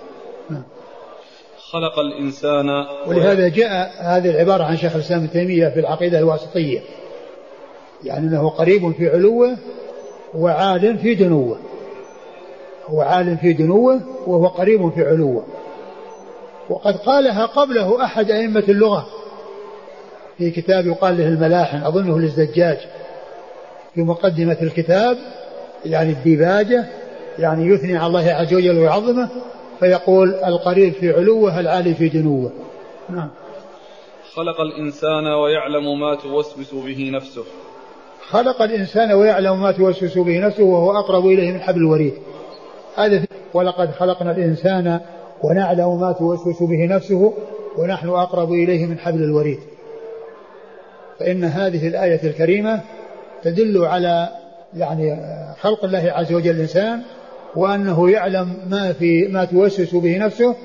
خلق الإنسان. ولهذا جاء هذه العبارة عن شيخ الإسلام ابن تيمية في العقيدة الواسطية، يعني أنه قريب في علوه وعال في دنوه، هو عال في دنوه وهو قريب في علوه. وقد قالها قبله أحد أئمة اللغة في كتاب يقال له الملاحن، أظنه للزجاج، في مقدمة الكتاب يعني الديباجة، يعني يثني على الله عز وجل ويعظمه، فيقول القريب في علوه العالي في دنوه. نعم. خلق الإنسان ويعلم ما توسوس به نفسه. خلق الإنسان ويعلم ما توسوس به نفسه وهو أقرب إليه من حبل الوريد. هذا ولقد خلقنا الإنسان ونعلم ما توسوس به نفسه ونحن أقرب إليه من حبل الوريد. فإن هذه الآية الكريمة تدل على يعني خلق الله عز وجل الإنسان، وأنه يعلم ما توسوس به نفسه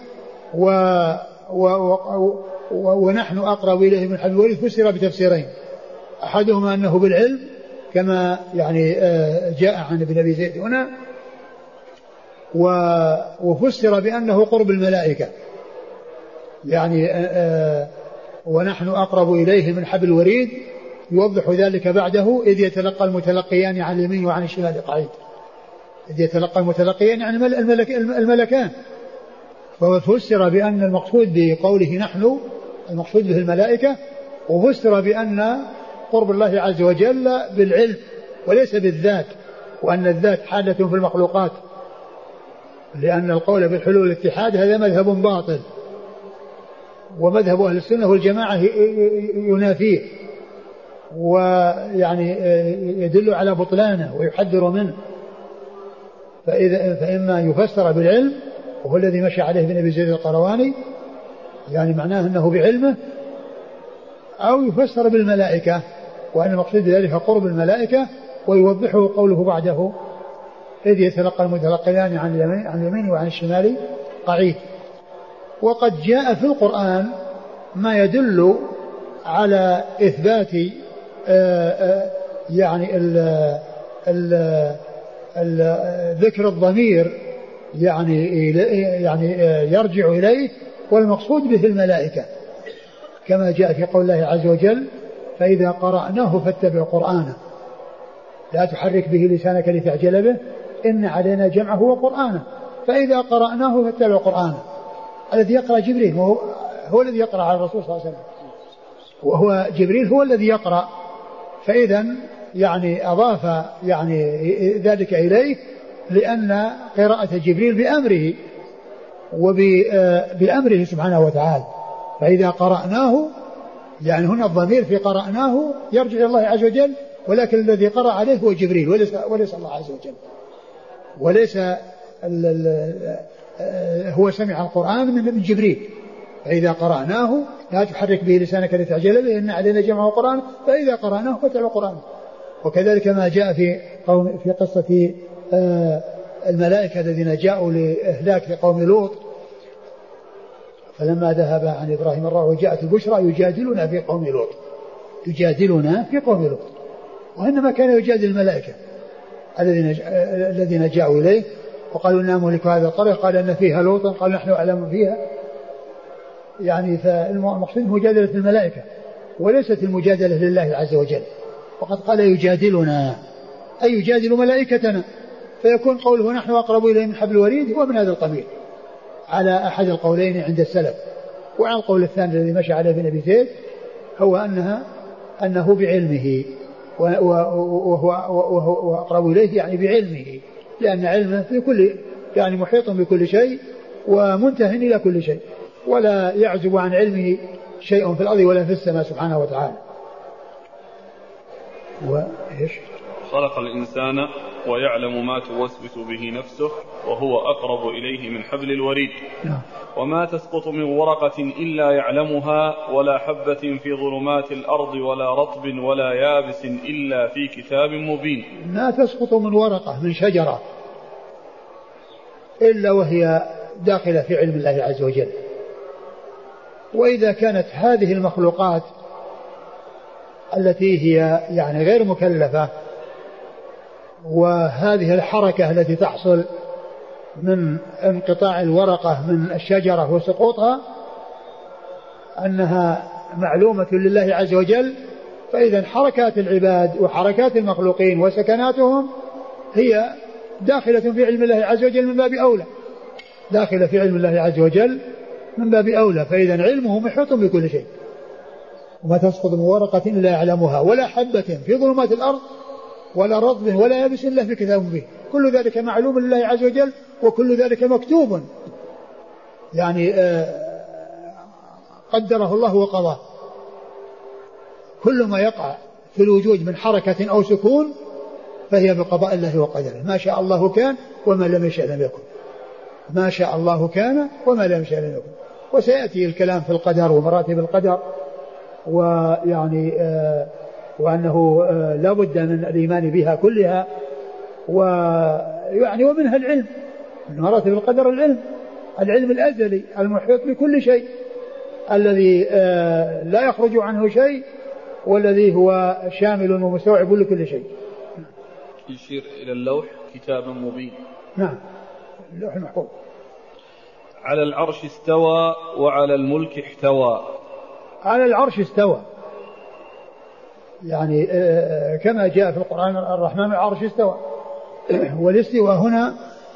ونحن أقرب إليه من حبل الوريد. فسر بتفسيرين، أحدهما أنه بالعلم كما يعني جاء عن ابن أبي زيد هنا، وفسر بأنه قرب الملائكة، يعني ونحن أقرب إليه من حبل الوريد، يوضح ذلك بعده إذ يتلقى المتلقيان عن اليمين وعن الشمال قعيد. إذ يتلقى المتلقيان عن الملكان، ففسر بأن المقصود بقوله نحن المقصود به الملائكة، وفسر بأن قرب الله عز وجل بالعلم وليس بالذات، وأن الذات حالة في المخلوقات، لأن القول بالحلول والاتحاد هذا مذهب باطل، ومذهب أهل السنة والجماعة ينافيه ويعني يدل على بطلانه ويحذر منه. فإما يفسر بالعلم وهو الذي مشى عليه ابن أبي زيد القيرواني، يعني معناه أنه بعلمه، أو يفسر بالملائكة وأن المقصود بذلك قرب الملائكة، ويوضحه قوله بعده إذ يتلقى المتلقيان عن اليمين وعن الشمال قعيد. وقد جاء في القرآن ما يدل على إثبات يعني ذكر الضمير يعني يرجع إليه، والمقصود به الملائكة، كما جاء في قول الله عز وجل فإذا قرأناه فاتبع قرآنه لا تحرك به لسانك لتعجل به إن علينا جمعه وقرآنه فإذا قرأناه فاتبع قرآنه. الذي يقرأ جبريل هو الذي يقرأ على الرسول صلى الله عليه وسلم، وهو جبريل هو الذي يقرأ، فإذا يعني أضاف يعني ذلك إليه لأن قراءة جبريل بأمره وبأمره سبحانه وتعالى. فإذا قرأناه يعني هنا الضمير في قرأناه يرجع إلى الله عز وجل، ولكن الذي قرأ عليه هو جبريل وليس الله عز وجل، وليس هو سمع القرآن من جبريل. فإذا قرأناه لا تحرك به لسانك لتعجل به إن علينا جمعه القرآن فإذا قرأناه فاتبع القرآن. وكذلك ما جاء في قصة الملائكة الذين جاءوا لإهلاك قوم لوط، فلما ذهب عن إبراهيم الروح وجاءت البشرى يجادلنا في قوم لوط، وإنما كان يجادل الملائكة الذين جاءوا إليه وقالوا إنا مهلك هذا القرية قال إن فيها لوطا قال نحن أعلم فيها. يعني فالمقصود مجادلة الملائكة وليست المجادلة لله عز وجل. وقد قال يجادلنا أي يجادل ملائكتنا، فيكون قوله نحن أقرب إليه من حبل الوريد هو من هذا القبيل على أحد القولين عند السلف. وعلى القول الثاني الذي مشى عليه ابن أبي زيد هو أنه بعلمه وهو أقرب إليه يعني بعلمه، لأن علمه في كل يعني محيط بكل شيء ومنتهٍ إلى كل شيء، ولا يعزب عن علمه شيء في الأرض ولا في السماء سبحانه وتعالى. وإيش؟ خلق الإنسان ويعلم ما توسوس به نفسه وهو أقرب إليه من حبل الوريد. وما تسقط من ورقة إلا يعلمها ولا حبة في ظلمات الأرض ولا رطب ولا يابس إلا في كتاب مبين. ما تسقط من ورقة من شجرة إلا وهي داخلة في علم الله عز وجل. وإذا كانت هذه المخلوقات التي هي يعني غير مكلفة وهذه الحركة التي تحصل من انقطاع الورقة من الشجرة وسقوطها أنها معلومة لله عز وجل، فإذا حركات العباد وحركات المخلوقين وسكناتهم هي داخلة في علم الله عز وجل من باب أولى، داخلة في علم الله عز وجل من باب أولى، فإذا علمه محيط بكل شيء. وما تسقط من ورقة إلا يعلمها ولا حبة في ظلمات الأرض ولا رطب ولا يابس إلا في كتاب مبين. كل ذلك معلوم لله عز وجل وكل ذلك مكتوب، يعني قدره الله وقضاه. كل ما يقع في الوجود من حركة أو سكون فهي بقضاء الله وقدره، ما شاء الله كان وما لم يشاء لم يكن، ما شاء الله كان وما لم يشاء لم يكن. وسيأتي الكلام في القدر ومراتب القدر، ويعني وأنه لا بد من الإيمان بها كلها، ويعني ومنها العلم، من مراتب القدر العلم الأزلي المحيط بكل شيء الذي لا يخرج عنه شيء والذي هو شامل ومستوعب لكل شيء. يشير إلى اللوح كتاب مبين. نعم اللوح المحفوظ. على العرش استوى وعلى الملك احتوى. على العرش استوى يعني كما جاء في القرآن الرحمن العرش استوى. والاستواء هنا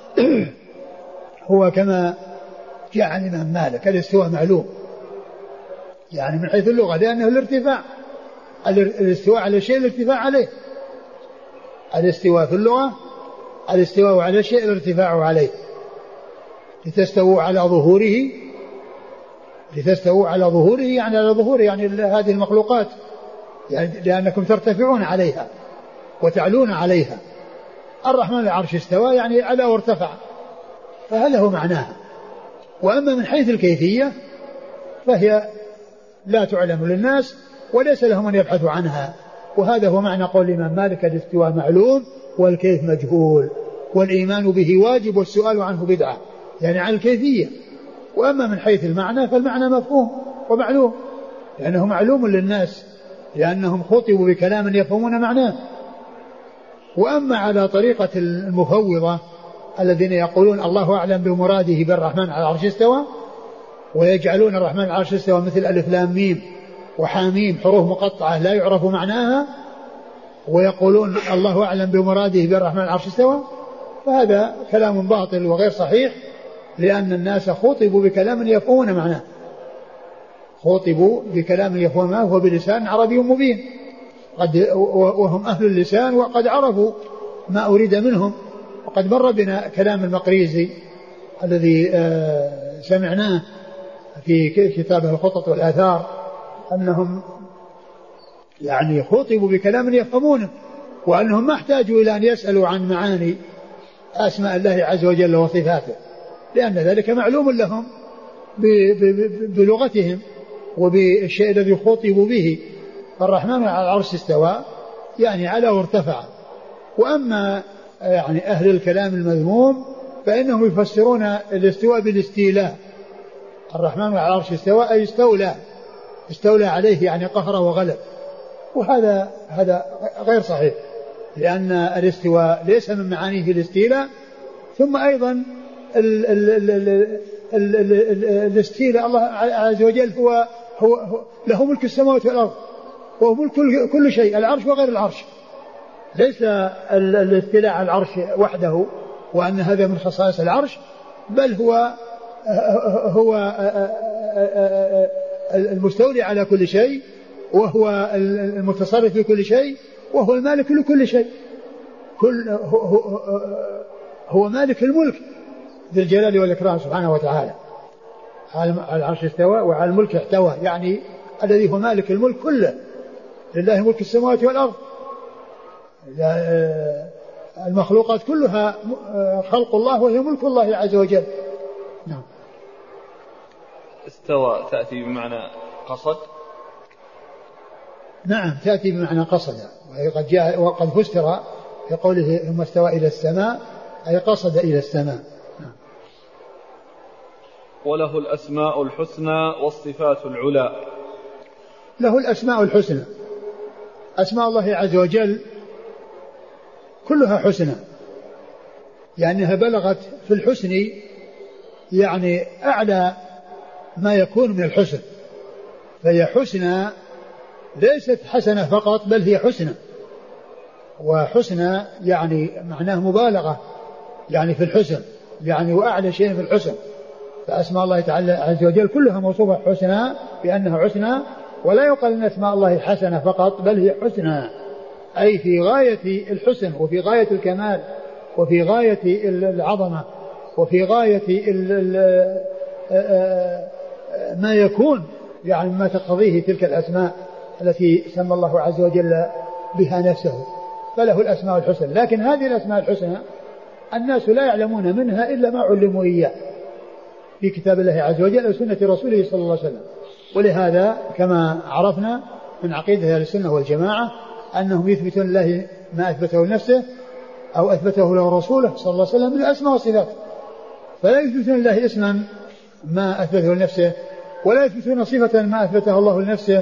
هو كما جاء عن الإمام مالك الاستواء معلوم يعني من حيث اللغة، لأنه الارتفاع، الاستواء على شيء الارتفاع عليه. الاستواء في اللغة الاستواء على شيء الارتفاع عليه. لتستووا على ظهوره يعني على ظهوره يعني هذه المخلوقات، يعني لأنكم ترتفعون عليها وتعلون عليها. الرحمن العرش استوى يعني على وارتفع، فهذا هو معناها. وأما من حيث الكيفية فهي لا تعلم للناس وليس لهم أن يبحثوا عنها، وهذا هو معنى قول الإمام مالك الاستواء معلوم والكيف مجهول، والإيمان به واجب والسؤال عنه بدعة، يعني عن الكيفية. وأما من حيث المعنى فالمعنى مفهوم ومعلوم، لأنه معلوم للناس لأنهم خطبوا بكلام يفهمون معناه. وأما على طريقة المفوضة الذين يقولون الله أعلم بمراده بالرحمن على العرش استوى، ويجعلون الرحمن على العرش استوى مثل ألف لام ميم وحاميم حروف مقطعة لا يعرف معناها، ويقولون الله أعلم بمراده بالرحمن على العرش استوى، فهذا كلام باطل وغير صحيح، لأن الناس خطبوا بكلام يفهمون معناه، خطبوا بكلام يفهمون معناه وهو بلسان عربي مبين، وهم أهل اللسان وقد عرفوا ما أريد منهم. وقد مر بنا كلام المقريزي الذي سمعناه في كتابه الخطط والآثار أنهم يعني خطبوا بكلام يفهمونه، وأنهم ما احتاجوا إلى أن يسألوا عن معاني أسماء الله عز وجل وصفاته، لأن ذلك معلوم لهم بلغتهم وبالشيء الذي خطبوا به. الرحمن على العرش استوى يعني على وارتفع. وأما يعني أهل الكلام المذموم فإنهم يفسرون الاستواء بالاستيلاء. الرحمن على العرش استوى أي استولى عليه يعني قهر وغلب، وهذا غير صحيح، لأن الاستواء ليس من معانيه الاستيلاء، ثم أيضا الاستيلاء الله عز وجل هو له ملك السماوات والأرض، وهو ملك كل شيء، العرش وغير العرش، ليس الاستيلاء على العرش وحده وأن هذا من خصائص العرش، بل هو المستولي على كل شيء، وهو المتصرف في كل شيء، وهو المالك لكل شيء، هو مالك الملك ذي الجلال والإكرام سبحانه وتعالى. على العرش استوى وعلى الملك احتوى، يعني الذي هو مالك الملك كله، لله ملك السماوات والأرض، المخلوقات كلها خلق الله وهي ملك الله عز وجل. نعم. استوى تأتي بمعنى قصد؟ نعم تأتي بمعنى قصد، وقد جاء وقد فسر في قوله ثم استوى إلى السماء أي قصد إلى السماء. نعم. وله الأسماء الحسنى والصفات العلى. له الأسماء الحسنى، أسماء الله عز وجل كلها حسنى، يعني بلغت في الحسن، يعني أعلى ما يكون من الحسن، فهي حسنى ليست حسنة فقط بل هي حسنى، وحسنى يعني معناه مبالغة يعني في الحسن، يعني وأعلى شيء في الحسن. فأسماء الله تعالى عز وجل كلها موصوفة حسنى بأنها حسنى، ولا يقال أن أسماء الله حسنة فقط بل هي حسنى، أي في غاية الحسن وفي غاية الكمال وفي غاية العظمة وفي غاية ما يكون، يعني ما تقتضيه تلك الأسماء التي سمى الله عز وجل بها نفسه، فله الأسماء الحسنى. لكن هذه الأسماء الحسنى الناس لا يعلمون منها إلا ما علموا إياه في كتاب الله عز وجل وسنة رسوله صلى الله عليه وسلم. ولهذا كما عرفنا من عقيدة أهل السنة والجماعة أنهم يثبتون الله ما أثبته لنفسه أو أثبته له رسوله صلى الله عليه وسلم من الأسماء والصفات، فلا يثبتون الله اسما ما أثبته لنفسه، ولا يثبتون صفة ما أثبته الله لنفسه،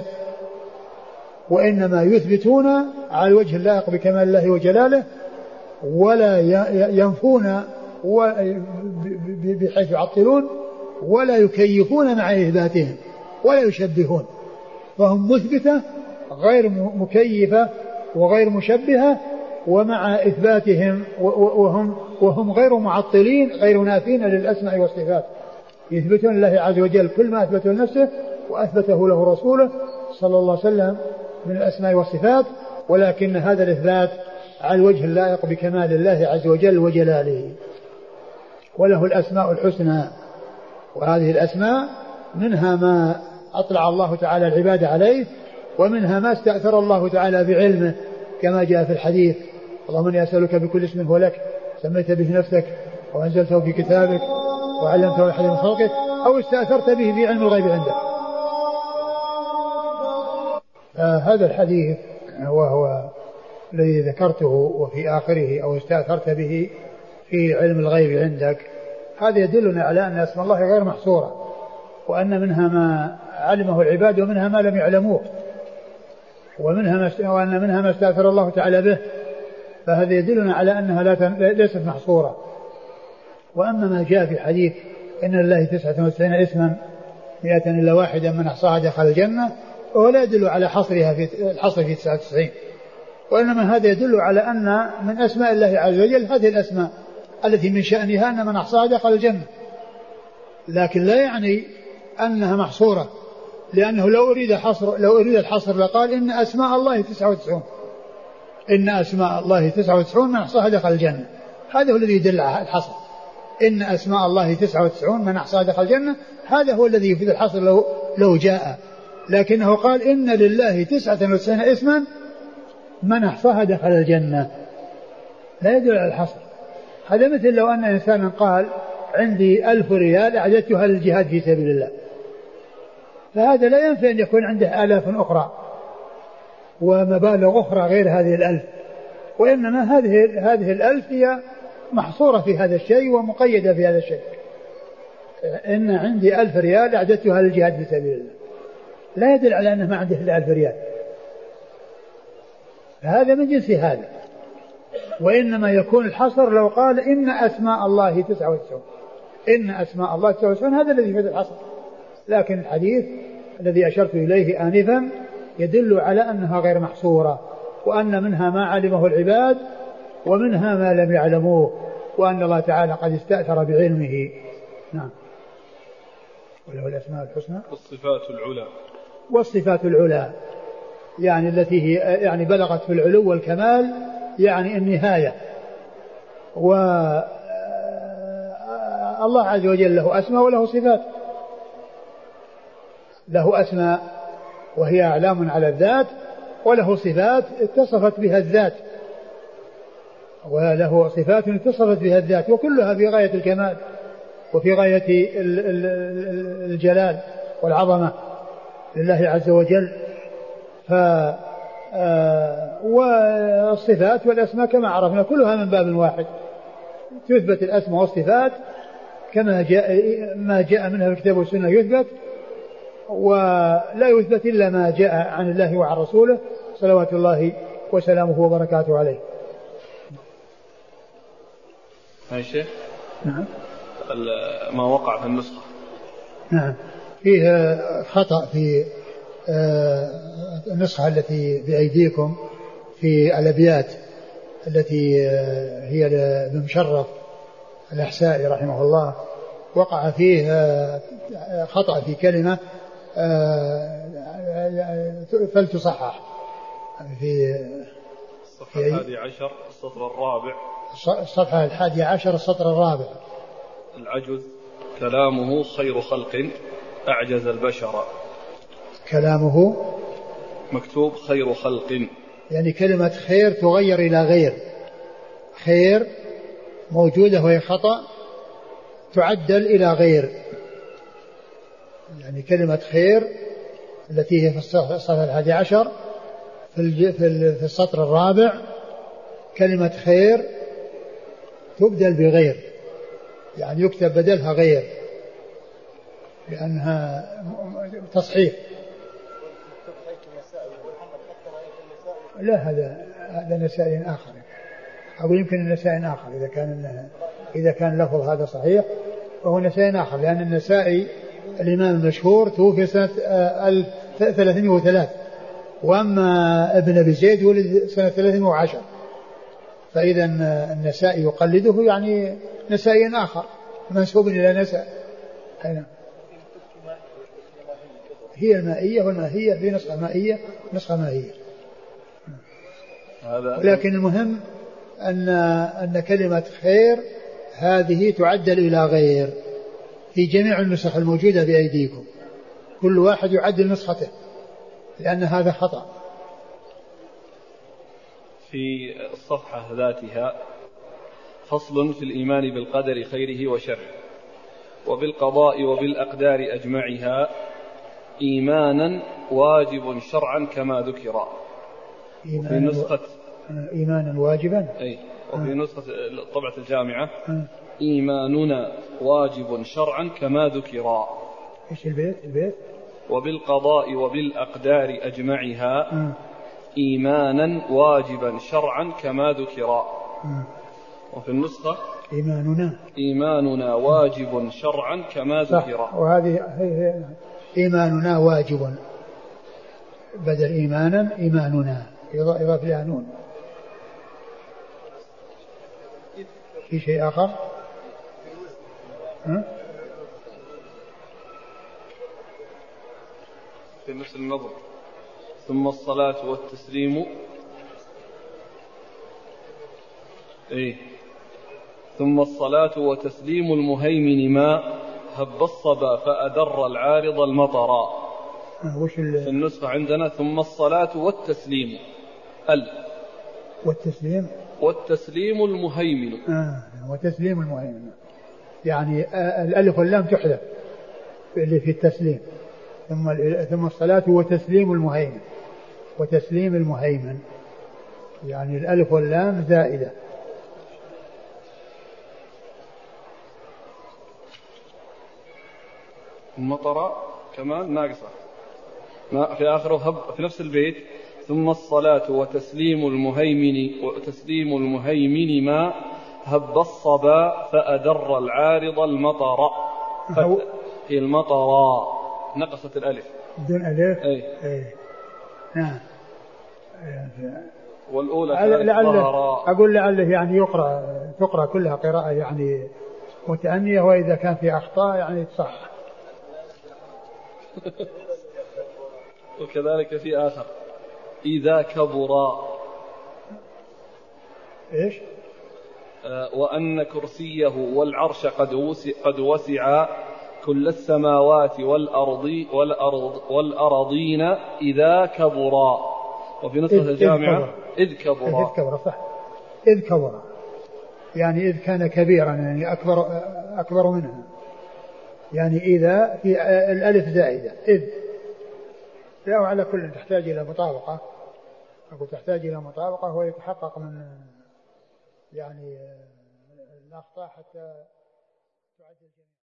وإنما يثبتون على الوجه اللائق بكمال الله وجلاله، ولا ينفون بحيث يعطلون، ولا يكيفون مع إثباتهم، ولا يشبهون، فهم مثبتة غير مكيفة وغير مشبهة، ومع إثباتهم وهم غير معطلين غير نافين للأسماء والصفات، يثبتون لله عز وجل كل ما أثبته لنفسه وأثبته له رسوله صلى الله عليه وسلم من الأسماء والصفات، ولكن هذا الإثبات على الوجه اللائق بكمال الله عز وجل وجلاله. وله الأسماء الحسنى، وهذه الأسماء منها ما أطلع الله تعالى العباد عليه، ومنها ما استأثر الله تعالى بعلمه كما جاء في الحديث: اللهم إني أسألك بكل اسم هو لك سميت به نفسك وأنزلته في كتابك وعلمته أحد من خلقك أو استأثرت به في علم الغيب عندك. هذا الحديث وهو الذي ذكرته وفي آخره أو استأثرت به في علم الغيب عندك، هذا يدلنا على أن اسم الله غير محصورة، وأن منها ما علمه العباد ومنها ما لم يعلموه، وأن منها ما استأثر الله تعالى به، فهذا يدلنا على أنها ليست محصورة. وأما ما جاء في حديث إن لله 99 اسما 100 إلا واحدا من أحصاها دخل الجنة، وهو لا يدل على حصرها في الحصر في 99، وإنما هذا يدل على أن من أسماء الله عز وجل هذه الأسماء التي من شأنها أن من أحصاها دخل الجنة، لكن لا يعني أنها محصورة، لأنه لو أريد الحصر لقال إن أسماء الله 99، إن أسماء الله 99 من أحصاها دخل الجنة، هذا هو الذي يدل على الحصر، إن أسماء الله 99 من أحصاها دخل الجنة، هذا هو الذي يفيد الحصر لو جاء، لكنه قال إن لله 99 اسما من أحصاها دخل الجنة، لا يدل على الحصر. هذا مثل لو أن إنسانا قال عندي 1000 ريال أعددتها للجهاد في سبيل الله، فهذا لا ينفع أن يكون عنده آلاف أخرى ومبالغ أخرى غير هذه 1000، وإنما هذه 1000 هي محصورة في هذا الشيء ومقيدة في هذا الشيء. إن عندي 1000 ريال أعددتها للجهاد في سبيل الله، لا يدل على أنه ما عنده إلا 1000 ريال، فهذا من جنس هذا. وإنما يكون الحصر لو قال إن أسماء الله 99، إن أسماء الله 99 هذا الذي يفيد الحصر. لكن الحديث الذي أشرت إليه آنفا يدل على أنها غير محصورة، وأن منها ما علمه العباد ومنها ما لم يعلموه، وأن الله تعالى قد استأثر بعلمه. نعم. وله الأسماء الحسنى والصفات العلى يعني التي هي يعني بلغت في العلو والكمال، يعني النهاية. والله عز وجل له أسماء وله صفات، له أسماء وهي أعلام على الذات، وله صفات اتصفت بها الذات، وله صفات اتصفت بها الذات، وكلها في غاية الكمال وفي غاية الجلال والعظمة لله عز وجل. والصفات والأسماء كما عرفنا كلها من باب واحد، تثبت الأسماء والصفات كما ما جاء منها في الكتاب والسنة يثبت، ولا يثبت إلا ما جاء عن الله وعن رسوله صلوات الله وسلامه وبركاته عليه. يا شيخ. نعم. ما وقع في النسخة. نعم فيه خطأ في النسخة التي بأيديكم في الأبيات التي هي لمشرف الأحسائي رحمه الله، وقع فيه خطأ في كلمة فلتصحح في الصفحة 11 السطر الرابع. الصفحة 11 السطر الرابع. العجز كلامه خير خلق أعجز البشر. كلامه مكتوب خير خلق، يعني كلمة خير تغير إلى غير، خير موجودة وهي خطأ تعدل إلى غير، يعني كلمة خير التي هي في الصفحة 11 في السطر الرابع كلمة خير تبدل بغير، يعني يكتب بدلها غير لأنها تصحيح. لا هذا نسائي آخر، أو يمكن النسائي آخر إذا كان لفظ هذا صحيح فهو نسائي آخر، لأن النسائي الإمام المشهور توفي سنة 1303، وأما ابن أبي زيد ولد سنة 310، فإذا النسائي يقلده يعني نسائي آخر منسوب إلى نسائي. هي المائية والماهية، في نسخة مائية ونسخة ماهية. ولكن المهم أن كلمة خير هذه تعدل إلى غير في جميع النسخ الموجودة بأيديكم، كل واحد يعدل نسخته لأن هذا خطأ. في الصفحة ذاتها فصل في الإيمان بالقدر خيره وشره وبالقضاء وبالأقدار أجمعها إيمانا واجب شرعا كما ذكر. وفي نسخة إيمانا واجبا، أي وفي نسخة طبعة الجامعة إيماننا واجب شرعا كما ذكر. إيش البيت وبالقضاء وبالأقدار أجمعها إيمانا واجبا شرعا كما ذكر. وفي النسخة إيماننا واجب شرعا كما ذكر. وهذه هي إيماننا واجب بدل إيماننا إضافة لها نون. في شيء آخر؟ في نفس النظر ثم الصلاة والتسليم ثم الصلاة وتسليم المهيمن ما هب الصبا فأدر العارض المطرا. في النسخة عندنا ثم الصلاة والتسليم والتسليم المهيمن. وتسليم المهيمن يعني الألف واللام تحذف اللي في التسليم، ثم الصلاة وتسليم المهيمن يعني الألف واللام زائدة. المطر كمان ناقصة في آخره هب، في نفس البيت ثم الصلاة وتسليم المهيمن ما هب الصبا فأدر العارض المطر. هي المطر نقصت الألف بدون ألف. أي. نعم. والأولى أقول لعله يعني تقرأ كلها قراءة يعني متأنية، وإذا كان في أخطاء يعني تصح. وكذلك في آخر إذا كبر إيش؟ وأن كرسيه والعرش قد وسع كل السماوات والأرضين إذا كبرا. وفي نسخة الجامعة إذ كبر صح. إذ كبر يعني إذ كان كبيرا يعني أكبر منها، يعني إذا في الألف زائدة إذ. لا على كل تحتاج إلى مطابقة، أقول تحتاج إلى مطابقة ويتحقق من يعني الأخطاء حتى تعدل.